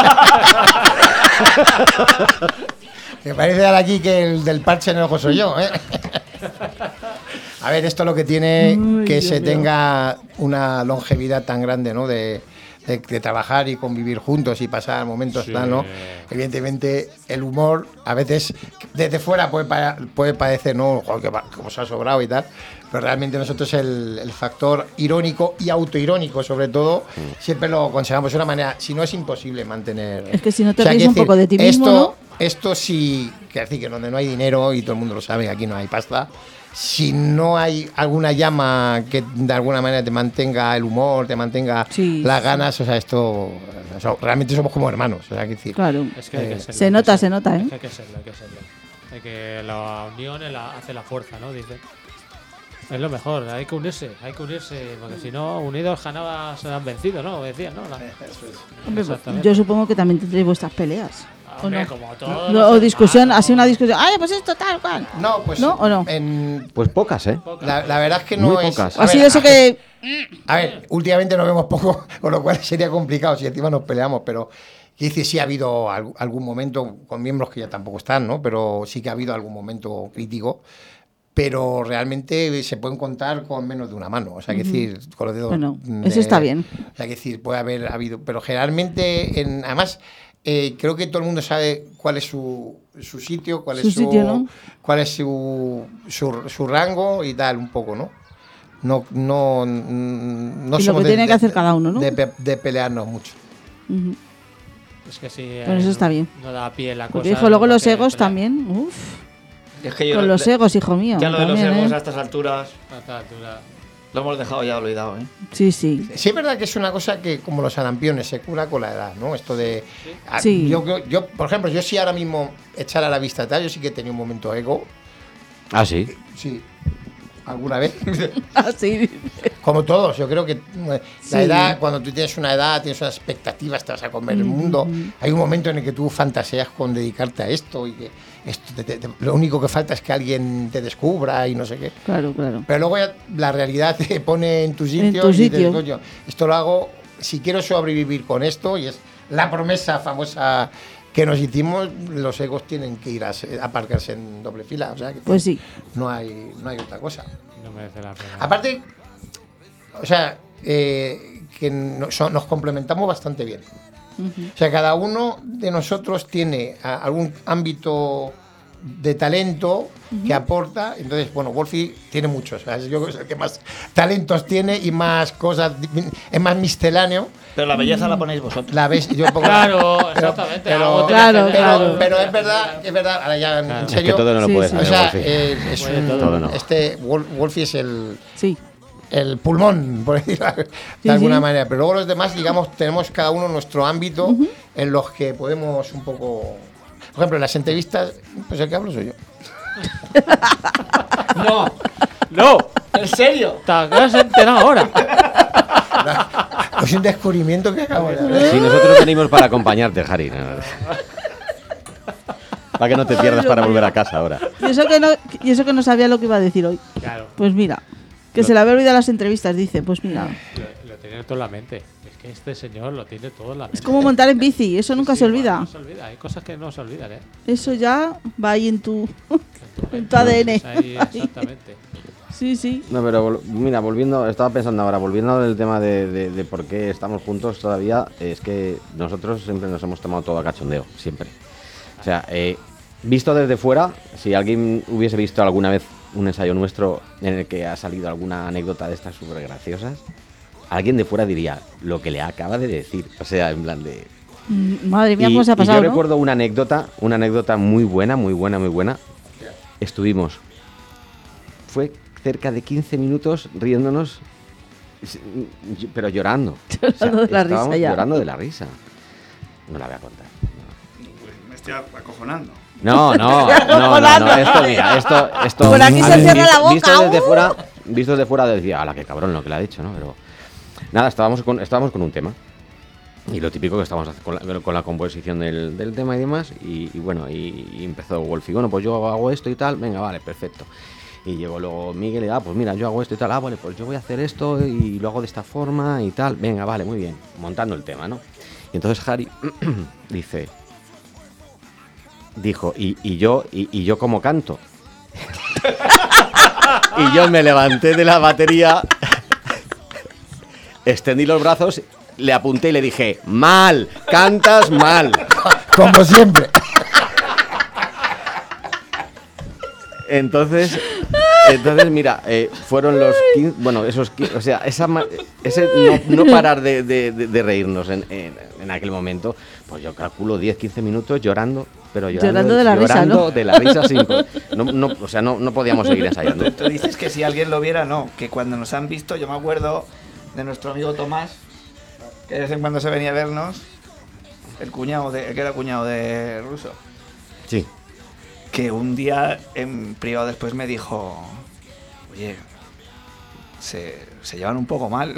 Que parece ahora aquí que el del parche en el ojo soy yo, ¿eh? A ver, esto es lo que tiene Uy, que Dios se mío. tenga una longevidad tan grande, ¿no? De, de, de trabajar y convivir juntos y pasar momentos Sí. tal, ¿no? Evidentemente, el humor a veces desde fuera puede, pa- puede parecer, ¿no? Joder, que va- como se ha sobrado y tal. Pero realmente nosotros el, el factor irónico y autoirónico, sobre todo, siempre lo aconsejamos de una manera, si no es imposible mantener. Es que si no te O sea, ríes quiero un poco de ti mismo, esto, ¿no? Esto sí, que decir que donde no hay dinero, y todo el mundo lo sabe, aquí no hay pasta, si no hay alguna llama que de alguna manera te mantenga el humor, te mantenga Sí, las sí. ganas, o sea, esto, o sea, realmente somos como hermanos, o sea, quiero decir. Claro. Es que hay que Eh, serlo, se hay que nota, serlo. se nota, ¿eh? Es que hay que serlo, hay que serlo. Hay que la unión es la- hace la fuerza, ¿no? Dice. Es lo mejor, hay que unirse, hay que unirse, porque si no, unidos jamás se han vencido, ¿no? Decían, ¿no? La- Hombre, Exactamente. yo supongo que también tendréis vuestras peleas. ¿O Hombre, no? como todos No, los o discusión, hermanos, así una discusión. Ay, pues esto tal cual. No, pues ¿No o no? en- Pues pocas, ¿eh? la, la verdad es que no Muy es. pocas. a Ha sido ver, eso que. A ver, últimamente nos vemos poco, con lo cual sería complicado si encima nos peleamos, pero quiero decir, sí ha habido al- algún momento con miembros que ya tampoco están, ¿no? Pero sí que ha habido algún momento crítico, pero realmente se pueden contar con menos de una mano, o sea, que decir, con los dedos. Bueno, de- eso está bien. O sea, que decir, puede haber habido, pero generalmente, en, además, eh, creo que todo el mundo sabe cuál es su, su sitio, cuál Su es su, sitio, ¿no? cuál es su, su, su rango y tal, un poco, ¿no? No, no, no Y lo somos que de- tiene que de- hacer cada uno, ¿no? De, pe- de pelearnos mucho. Ujú. Es que si Bueno, eso está bien. no da pie la cosa. Porque hijo, luego como los que egos pelear. también. Uf. Es que yo Con lo- los egos, hijo mío. ya lo de los también, egos ¿eh? a estas alturas A esta altura. lo hemos dejado ya olvidado, ¿eh? Sí, sí. Sí, es verdad que es una cosa que, como los sarampiones, se cura con la edad, ¿no? Esto de. a- Sí. Yo, yo, yo, por ejemplo, yo sí ahora mismo echar a la vista tal, yo sí que he tenido un momento ego. Ah, sí. Sí. ¿Alguna vez? Así. Como todos, yo creo que eh, la Sí. edad, cuando tú tienes una edad, tienes unas expectativas, te vas a comer el mundo. Hay un momento en el que tú fantaseas con dedicarte a esto y que esto te- te- te- lo único que falta es que alguien te descubra y no sé qué. Claro, claro. Pero luego ya la realidad te pone en tu sitio tu y dices, sitio. coño, esto lo hago si quiero sobrevivir con esto, y es la promesa famosa que nos hicimos. Los egos tienen que ir a, se- a aparcarse en doble fila, o sea que Pues sí. no hay, no hay otra cosa. No merece la pena. Aparte, o sea, eh, que no- so- nos complementamos bastante bien. Ujú. O sea, cada uno de nosotros tiene a- algún ámbito de talento que aporta. Entonces, bueno, Wolfie tiene muchos. O sea, yo creo que es el que más talentos tiene y más cosas, es más misceláneo. Pero la belleza la ponéis vosotros. La ves, yo pongo- Claro, exactamente. pero- algo tiene Claro, que pero, tener. claro. pero es verdad, es verdad, ahora ya en Claro. Es que serio. todo no lo Sí, puedes sí. O saber, sea, Wolfie. eh, es Puede un- todo. Todo no. este Wol- Wolfie es el, Sí. el pulmón, por decirlo de Sí, alguna sí. manera. Pero luego los demás, digamos, tenemos cada uno nuestro ámbito en los que podemos un poco. Por ejemplo, en las entrevistas, pues el que hablo soy yo. No, ¡No! en serio. ¿Te has enterado ahora? Es un descubrimiento que acabo de hacer. Si nosotros venimos para acompañarte, Jari. no. Para que no te pierdas para volver a casa ahora. Y eso, que no, y eso que no sabía lo que iba a decir hoy. Claro. Pues mira, que se le había olvidado las entrevistas, dice. Pues mira, Lo, lo tiene todo en la mente. Es que este señor lo tiene todo en la mente. es como montar en bici, eso nunca Sí, se bueno, olvida. No se olvida. Hay cosas que no se olvidan, ¿eh? Eso ya va ahí en tu, En en tu A D N. Ahí, exactamente. Sí, sí. No, pero vol- mira, volviendo, estaba pensando ahora, volviendo al tema de, de- de por qué estamos juntos todavía, es que nosotros siempre nos hemos tomado todo a cachondeo, siempre. O sea, eh, visto desde fuera, si alguien hubiese visto alguna vez un ensayo nuestro en el que ha salido alguna anécdota de estas súper graciosas, alguien de fuera diría lo que le acaba de decir. O sea, en plan de... Mm, Madre mía, Y- cómo se ha y pasado, yo ¿no? recuerdo una anécdota, una anécdota muy buena, muy buena, muy buena. Estuvimos fue cerca de quince minutos riéndonos, pero llorando. Llorando de la risa estábamos ya. llorando de la risa. No la voy a contar. Pues me estoy acojonando. No, no, no, no, no, esto, mira, esto, esto. Por aquí se a ver, cierra la boca, Visto desde ¡uh! fuera, visto desde fuera decía, ala, qué cabrón lo que le ha dicho, ¿no? Pero nada, estábamos con, estábamos con un tema. Y lo típico que estábamos hac- con la, con la composición del, del tema y demás. Y, y bueno, y, y empezó Wolfie, bueno, pues yo hago esto y tal, venga, vale, perfecto. Y llegó luego Miguel y, ah, pues mira, yo hago esto y tal, ah, vale, pues yo voy a hacer esto y lo hago de esta forma y tal, venga, vale, muy bien, montando el tema, ¿no? Y entonces Harry dice, dijo, y, y yo, y, y yo como canto. Y yo me levanté de la batería, extendí los brazos, le apunté y le dije, mal, cantas mal. Como siempre. Entonces, entonces mira, eh, fueron los quince, bueno, esos quince, o sea, esa, ma- ese no, no parar de, de- de- de reírnos en, en- en aquel momento, pues yo calculo diez, quince minutos llorando, pero llorando, Llorando de la risa, llorando ¿no? de la risa sin po- no, no, o sea, no, no podíamos seguir ensayando. Tú dices que si alguien lo viera, no. Que cuando nos han visto, yo me acuerdo de nuestro amigo Tomás, que de vez en cuando se venía a vernos, el cuñado de, que era cuñado de Russo, Sí. que un día en privado después me dijo, oye, se, se llevan un poco mal.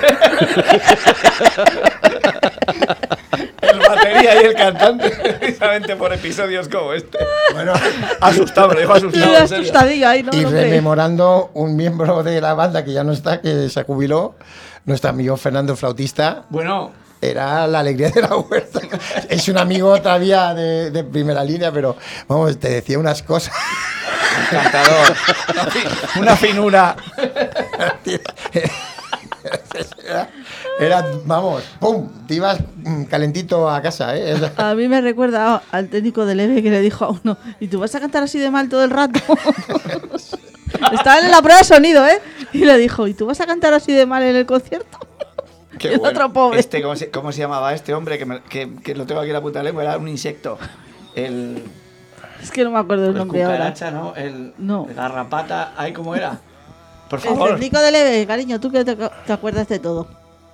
El batería y el cantante, precisamente por episodios como este. Bueno, Asustado, me lo dijo Y asustado. en serio. asustadillo ahí, ¿no? y No creo. rememorando un miembro de la banda que ya no está, que se jubiló, nuestro amigo Fernando Flautista, Bueno, era la alegría de la huerta. Es un amigo todavía de, de primera línea, pero vamos, te decía unas cosas. encantador. Una fi- Una finura. Era, era, vamos, ¡pum! Te ibas mm, calentito a casa, ¿eh? O sea, A mí me recuerda al técnico del E V E que le dijo a uno, ¿y tú vas a cantar así de mal todo el rato? Estaban en la prueba de sonido, ¿eh? Y le dijo, ¿y tú vas a cantar así de mal en el concierto? Qué Y el bueno. otro pobre. Este, ¿cómo, se, cómo se llamaba este hombre? Que, me- que, que lo tengo aquí en la puta lengua. Era un insecto. El, Es que no me acuerdo el el nombre ahora. cucaracha, ¿no? El, No. el garrapata. ¿Ay, cómo era? Por El favor. técnico del E V E, cariño, tú que te, te acuerdas de todo.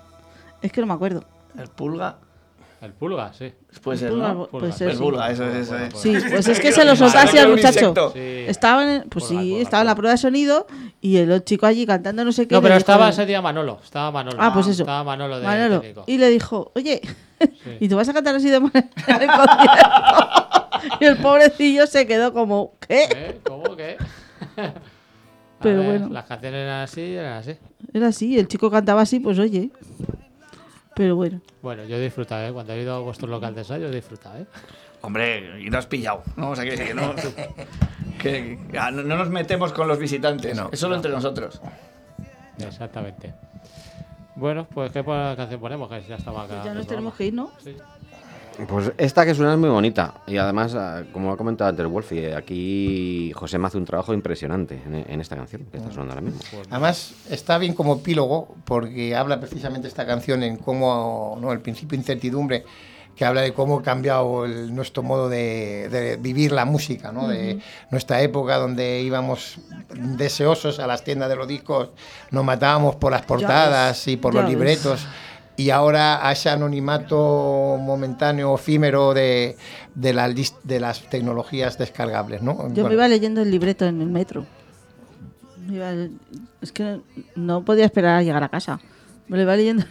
Es que no me acuerdo. El pulga. El pulga, sí. Puede ser, Pulga, ¿no? puede ser, El sí. pulga, eso es. Eso es. Sí, pues es que se lo soltó así al Un muchacho. insecto. Sí. Estaba en, pues Pulga, sí, pulga, estaba en la pulga. prueba de sonido y el chico allí cantando no sé qué. No, le pero dijo- estaba ese día Manolo. Estaba Manolo. Ah, pues eso. Estaba Manolo de Manolo. técnico. Y le dijo, oye, Sí. ¿y tú vas a cantar así de mal en el concierto? Y el pobrecillo se quedó como, ¿qué? ¿Eh? ¿Cómo que? A Pero ver, bueno. Las canciones eran así, eran así. Era así, el chico cantaba así, pues oye. Pero bueno. Bueno, yo he disfrutado, ¿eh? Cuando he ido a vuestro local de ensayo, he disfrutado, ¿eh? Hombre, y no has pillado. No, o sea, que, que no, que, que- ah, no, no nos metemos con los visitantes. No, es solo entre nosotros. Exactamente. Bueno, pues ¿qué po- canción ponemos? Que ya estaba acá. Ya nos tenemos que ir, ¿no? Sí. Pues esta que suena es muy bonita y además, ah, como ha comentado antes Wolfie, aquí José me hace un trabajo impresionante en, en esta canción que está sonando ahora mismo. además, está bien como epílogo, porque habla precisamente esta canción en cómo, ¿no? El principio de incertidumbre, que habla de cómo ha cambiado el- nuestro modo de, de vivir la música, ¿no? De nuestra época donde íbamos deseosos a las tiendas de los discos, nos matábamos por las portadas y por ya los ves. libretos. Y ahora a ese anonimato momentáneo, efímero de, de, la lis- de las tecnologías descargables, ¿no? Yo Bueno, me iba leyendo el libreto en el metro. Me iba- es que no podía esperar a llegar a casa. Me lo iba leyendo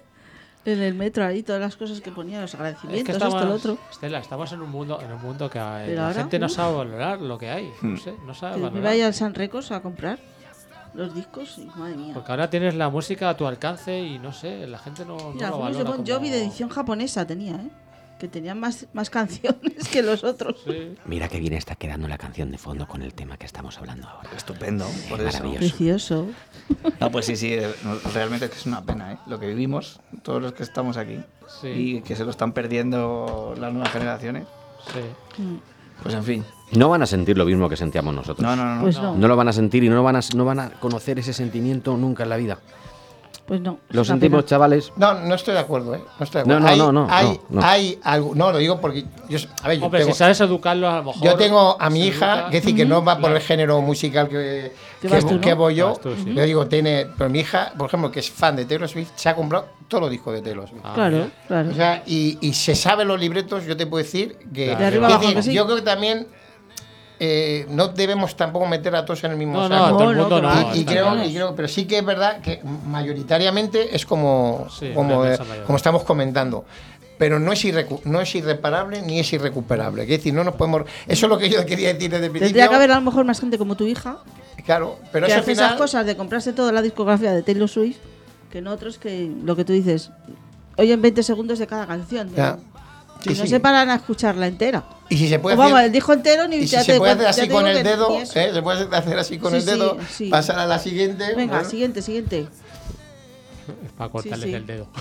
en el metro ahí, todas las cosas que ponía, los Es que agradecimientos, estamos, esto, lo otro. Estela, estamos en un mundo, en un mundo que eh, Pero la ahora, gente no uf. sabe valorar lo que hay. No sé, no sabe Que me iba valorar. a ir al San Recos a comprar los discos y madre mía. Porque ahora tienes la música a tu alcance y no sé, la gente no, no Mira, lo algunos de valora. Bon Jovi como- de edición japonesa tenía, ¿eh? Que tenían más, más canciones que los otros. Sí. Mira que bien está quedando la canción de fondo con el tema que estamos hablando ahora. Estupendo. Por eso. Maravilloso. Precioso. No, pues sí, sí, eh, no, realmente es que es una pena, ¿eh? Lo que vivimos, todos los que estamos aquí, Sí. y que se lo están perdiendo las nuevas generaciones. Sí. Mm. Pues en fin. No van a sentir lo mismo que sentíamos nosotros. No, no, no. Pues no. no. No lo van a sentir y no van a, no van a conocer ese sentimiento nunca en la vida. Pues no. es Lo una sentimos, pena. chavales. No, no estoy de acuerdo, ¿eh? No estoy de No, acuerdo. no, hay, no, no, hay, no, no. hay algo. No, lo digo porque. Yo, a ver, yo Hombre, tengo, si sabes educarlo, a lo mejor. yo tengo a mi se hija, educa. que decir que no va por Claro. el género musical que, Que que, vas tú, ¿no? que voy yo. Vas tú, sí. Yo digo, tiene. Pero mi hija, por ejemplo, que es fan de Taylor Swift, se ha comprado todos los discos de Taylor Swift. Ah, Claro, mira. claro. O sea, y, y se sabe los libretos, yo te puedo decir que. De arriba que abajo, decir, que sí. Yo creo que también eh, no debemos tampoco meter a todos en el mismo No, no, saco. a todo el No, mundo no, no. que Y, va. y está creo, claro. y creo- pero sí que es verdad que mayoritariamente es como, Sí, como, la eh, inmensa mayoría. como estamos comentando. Pero no es, irrecu- no es irreparable ni es irrecuperable. Es decir, no nos podemos. Eso es lo que yo quería decir desde el principio. Tendría que haber a lo mejor más gente como tu hija Claro, pero que eso al hace final. esas cosas de comprarse toda la discografía de Taylor Swift que en otros que lo que tú dices oyen veinte segundos de cada canción. Ya. Y Sí, no sí. se paran a escuchar la entera. Y si se puede O vamos, hacer. el disco entero ni Y si ya se te- puede hacer ya así te con digo el que dedo, ni eso. ¿eh? Se puede hacer así con Sí, el sí, dedo, sí. pasar a la siguiente. Venga, bueno. siguiente, siguiente. Para cortarles Sí, sí. el dedo.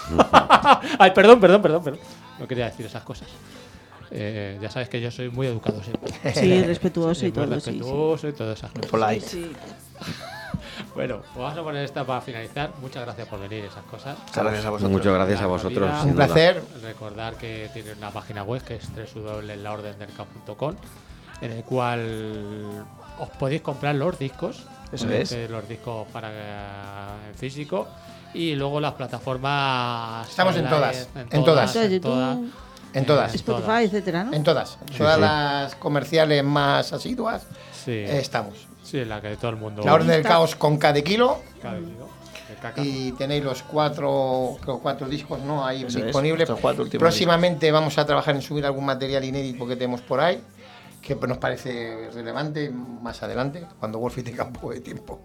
Ay, perdón, perdón, perdón, perdón. No quería decir esas cosas. Eh, ya sabes que yo soy muy educado siempre. Sí, respetuoso y muy todo, sí, sí. respetuoso y todas esas cosas. Polite. Sí, Bueno, pues vamos a poner esta para finalizar. Muchas gracias por venir, esas cosas. Muchas gracias a vosotros. Muchas gracias a Larga vosotros. vida. sin Un duda. placer. Recordar que tiene una página web que es doble u doble u doble u punto la orden del caos punto com, en el cual os podéis comprar los discos. Eso obviamente los discos para en físico. Y luego las plataformas. Estamos en online, todas, en todas. Entonces, en todas. YouTube, En todas. Spotify, etcétera, ¿no? En todas. Todas sí. las comerciales más asiduas Sí, eh, estamos. sí, en la que todo el mundo. La Orden del Lista. Caos con cada kilo. Cada kilo de caca. Y tenéis los cuatro, los cuatro discos, ¿no? Ahí Eso es, disponibles. los cuatro últimos Próximamente vamos a trabajar en subir algún material inédito que tenemos por ahí, que nos parece relevante más adelante, cuando Wolfie tenga un poco de tiempo.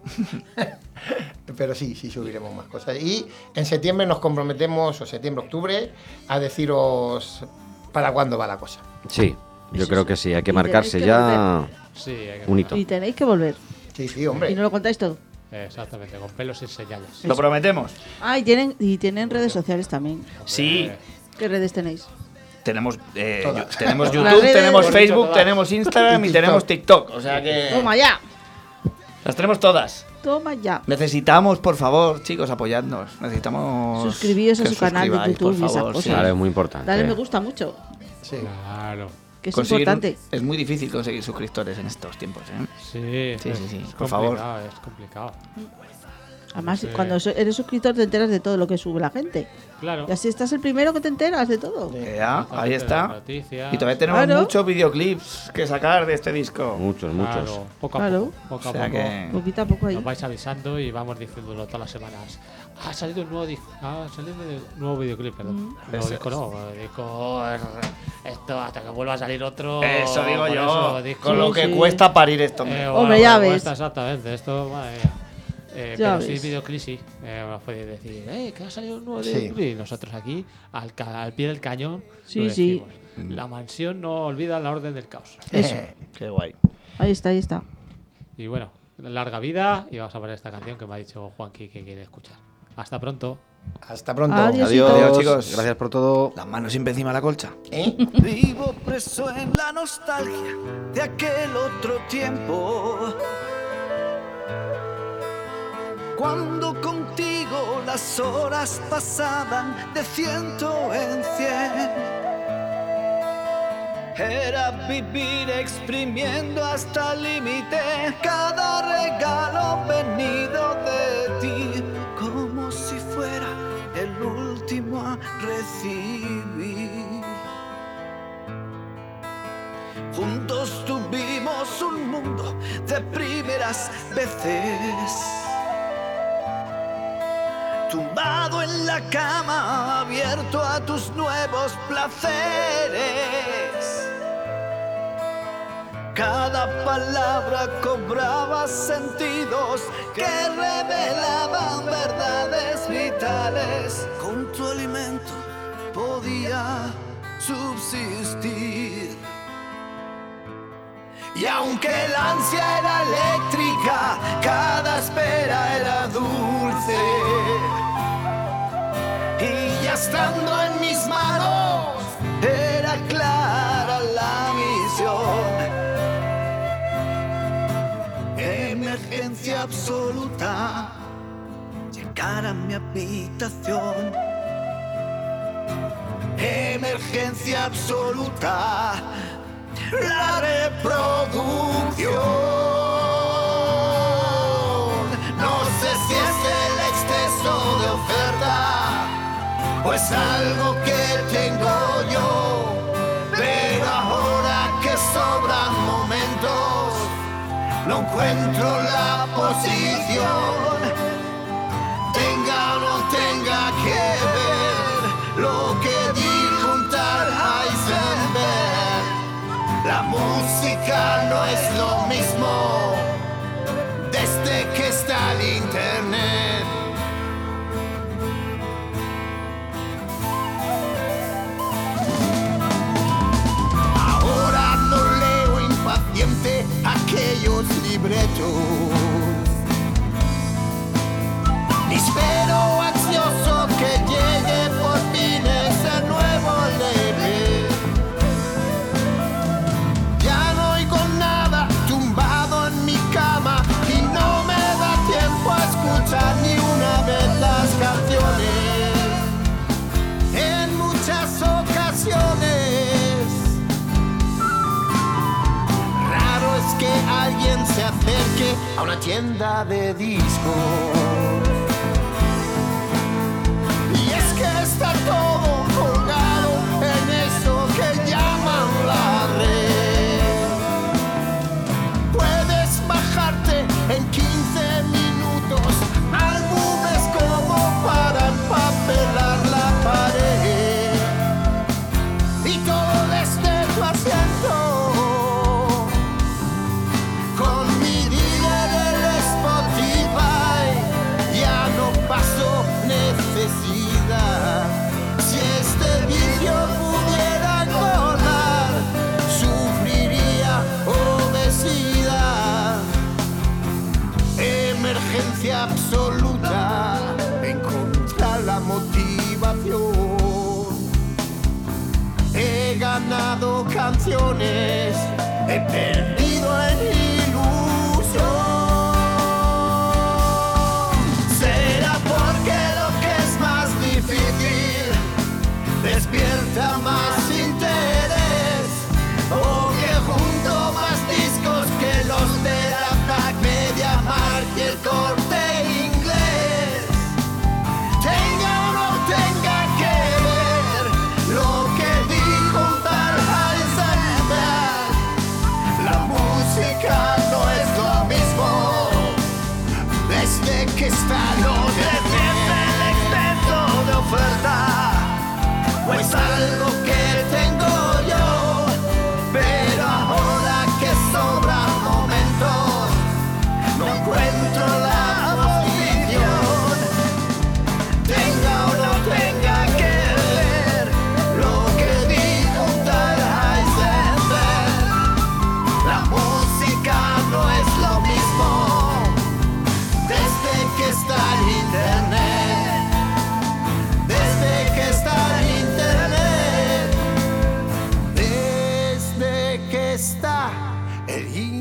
Pero sí, sí subiremos más cosas. Y en septiembre nos comprometemos, o septiembre, octubre, a deciros para cuándo va la cosa. Sí, yo Eso creo sí. que sí. Hay que Y marcarse tenéis que ya Sí, hay que un hito. Y tenéis que volver. Sí, sí, hombre. Y no lo contáis todo. Exactamente, con pelos y señales. Lo prometemos. Ah, y tienen, y tienen redes sociales también. Sí. ¿Qué redes tenéis? Tenemos, eh, Todas. yu- tenemos Las YouTube, redes- tenemos Lo he dicho Facebook, todas. tenemos Instagram y Y tenemos TikTok. O sea que Toma ya. las tenemos todas. Toma ya. Necesitamos, por favor, chicos, apoyadnos. Necesitamos. Suscribíos a que su canal de suscribáis, YouTube por y esas favor, cosas. sí. Claro, es muy importante. Dale me gusta mucho, Sí. Claro. que es Conseguir- importante. Es muy difícil conseguir suscriptores en estos tiempos, ¿eh? Sí, Sí, sí, sí, es por favor. complicado, Es complicado. Además, Sí. cuando so- eres suscriptor te enteras de todo lo que sube la gente. Claro. Y así estás el primero que te enteras de todo. Eh, ah, ahí Las está. noticias. Y todavía tenemos Claro. muchos videoclips que sacar de este disco. Muchos, muchos. Claro, poco a Claro. poco. Poco a O sea poco. que. Poquito a poco ahí. Nos vais avisando y vamos diciéndolo todas las semanas. Ha salido un nuevo disco. Ha salido un nuevo videoclip, perdón. Mm. Nuevo Eso disco no. Disco. Esto hasta que vuelva a salir otro. Eso digo por yo. eso, disco- Con lo Sí, que sí. cuesta parir esto. hombre. Eh, Hombre, bueno, ya bueno, ves. está exactamente. Esto, madre mía. Eh, Ya pero sí, ves. videoclip sí. Eh, nos podéis decir, eh, que ha salido un nuevo Sí. videoclip. Y nosotros aquí, al, ca- al pie del cañón, Sí, lo sí. decimos. La mansión no olvida la orden del caos. Eso. Qué guay. Ahí está, ahí está. Y bueno, larga vida. Y vamos a poner esta canción que me ha dicho Juanqui que quiere escuchar. Hasta pronto. Hasta pronto. Adiós. Adiós, Adiós, chicos. Gracias por todo. Las manos siempre encima de la colcha. ¿Eh? Vivo preso en la nostalgia de aquel otro tiempo. Cuando contigo las horas pasaban de ciento en cien. Era vivir exprimiendo hasta el límite cada regalo venido de ti, como si fuera el último a recibir. Juntos tuvimos un mundo de primeras veces. Tumbado en la cama, abierto a tus nuevos placeres. Cada palabra cobraba sentidos que revelaban verdades vitales. Con tu alimento podía subsistir. Y aunque la ansia era eléctrica, cada espera era dulce. Y ya estando en mis manos, era clara la misión. Emergencia absoluta. cara en mi habitación. Emergencia absoluta, la reproducción. No sé si es el exceso de oferta o es algo que tengo yo, pero ahora que sobran momentos no encuentro la posición. Tenga o no tenga que ver lo que dijo un tal Heisenberg. La música no es lo mismo desde que está el internet. Ahora no leo impaciente aquellos libretos, ni espero ansioso que llegue por fin ese nuevo leve. Ya no oigo nada tumbado en mi cama y no me da tiempo a escuchar ni una vez las canciones. En muchas ocasiones raro es que alguien se acerque a una tienda de discos. Está todo colgado en eso que llaman la red. Puedes bajarte en quince minutos álbumes como para empapelar la pared, y todo desde tu asiento. Con mi dealer del Spotify ya no paso necesidad. Si este vicio pudiera engordar, sufriría obesidad. Emergencia absoluta, encontrar la motivación. He ganado canciones, he perdido en ilusión. ¿Será porque lo que es más difícil despierta más interés, o que junto más discos que los de la Pac Media Markt y el Corte Inglés? Tenga o no tenga que ver lo que dijo un tal Heisenberg. La música no es lo mismo desde que está lo de el exceso de oferta. Pues algo que tengo yo, pero ahora que sobran momentos no encuentro la posición. Tenga o no tenga que ver lo que dijo un tal Heisenberg. La música no es lo mismo desde que está el internet. Desde que está el internet, desde que está el internet.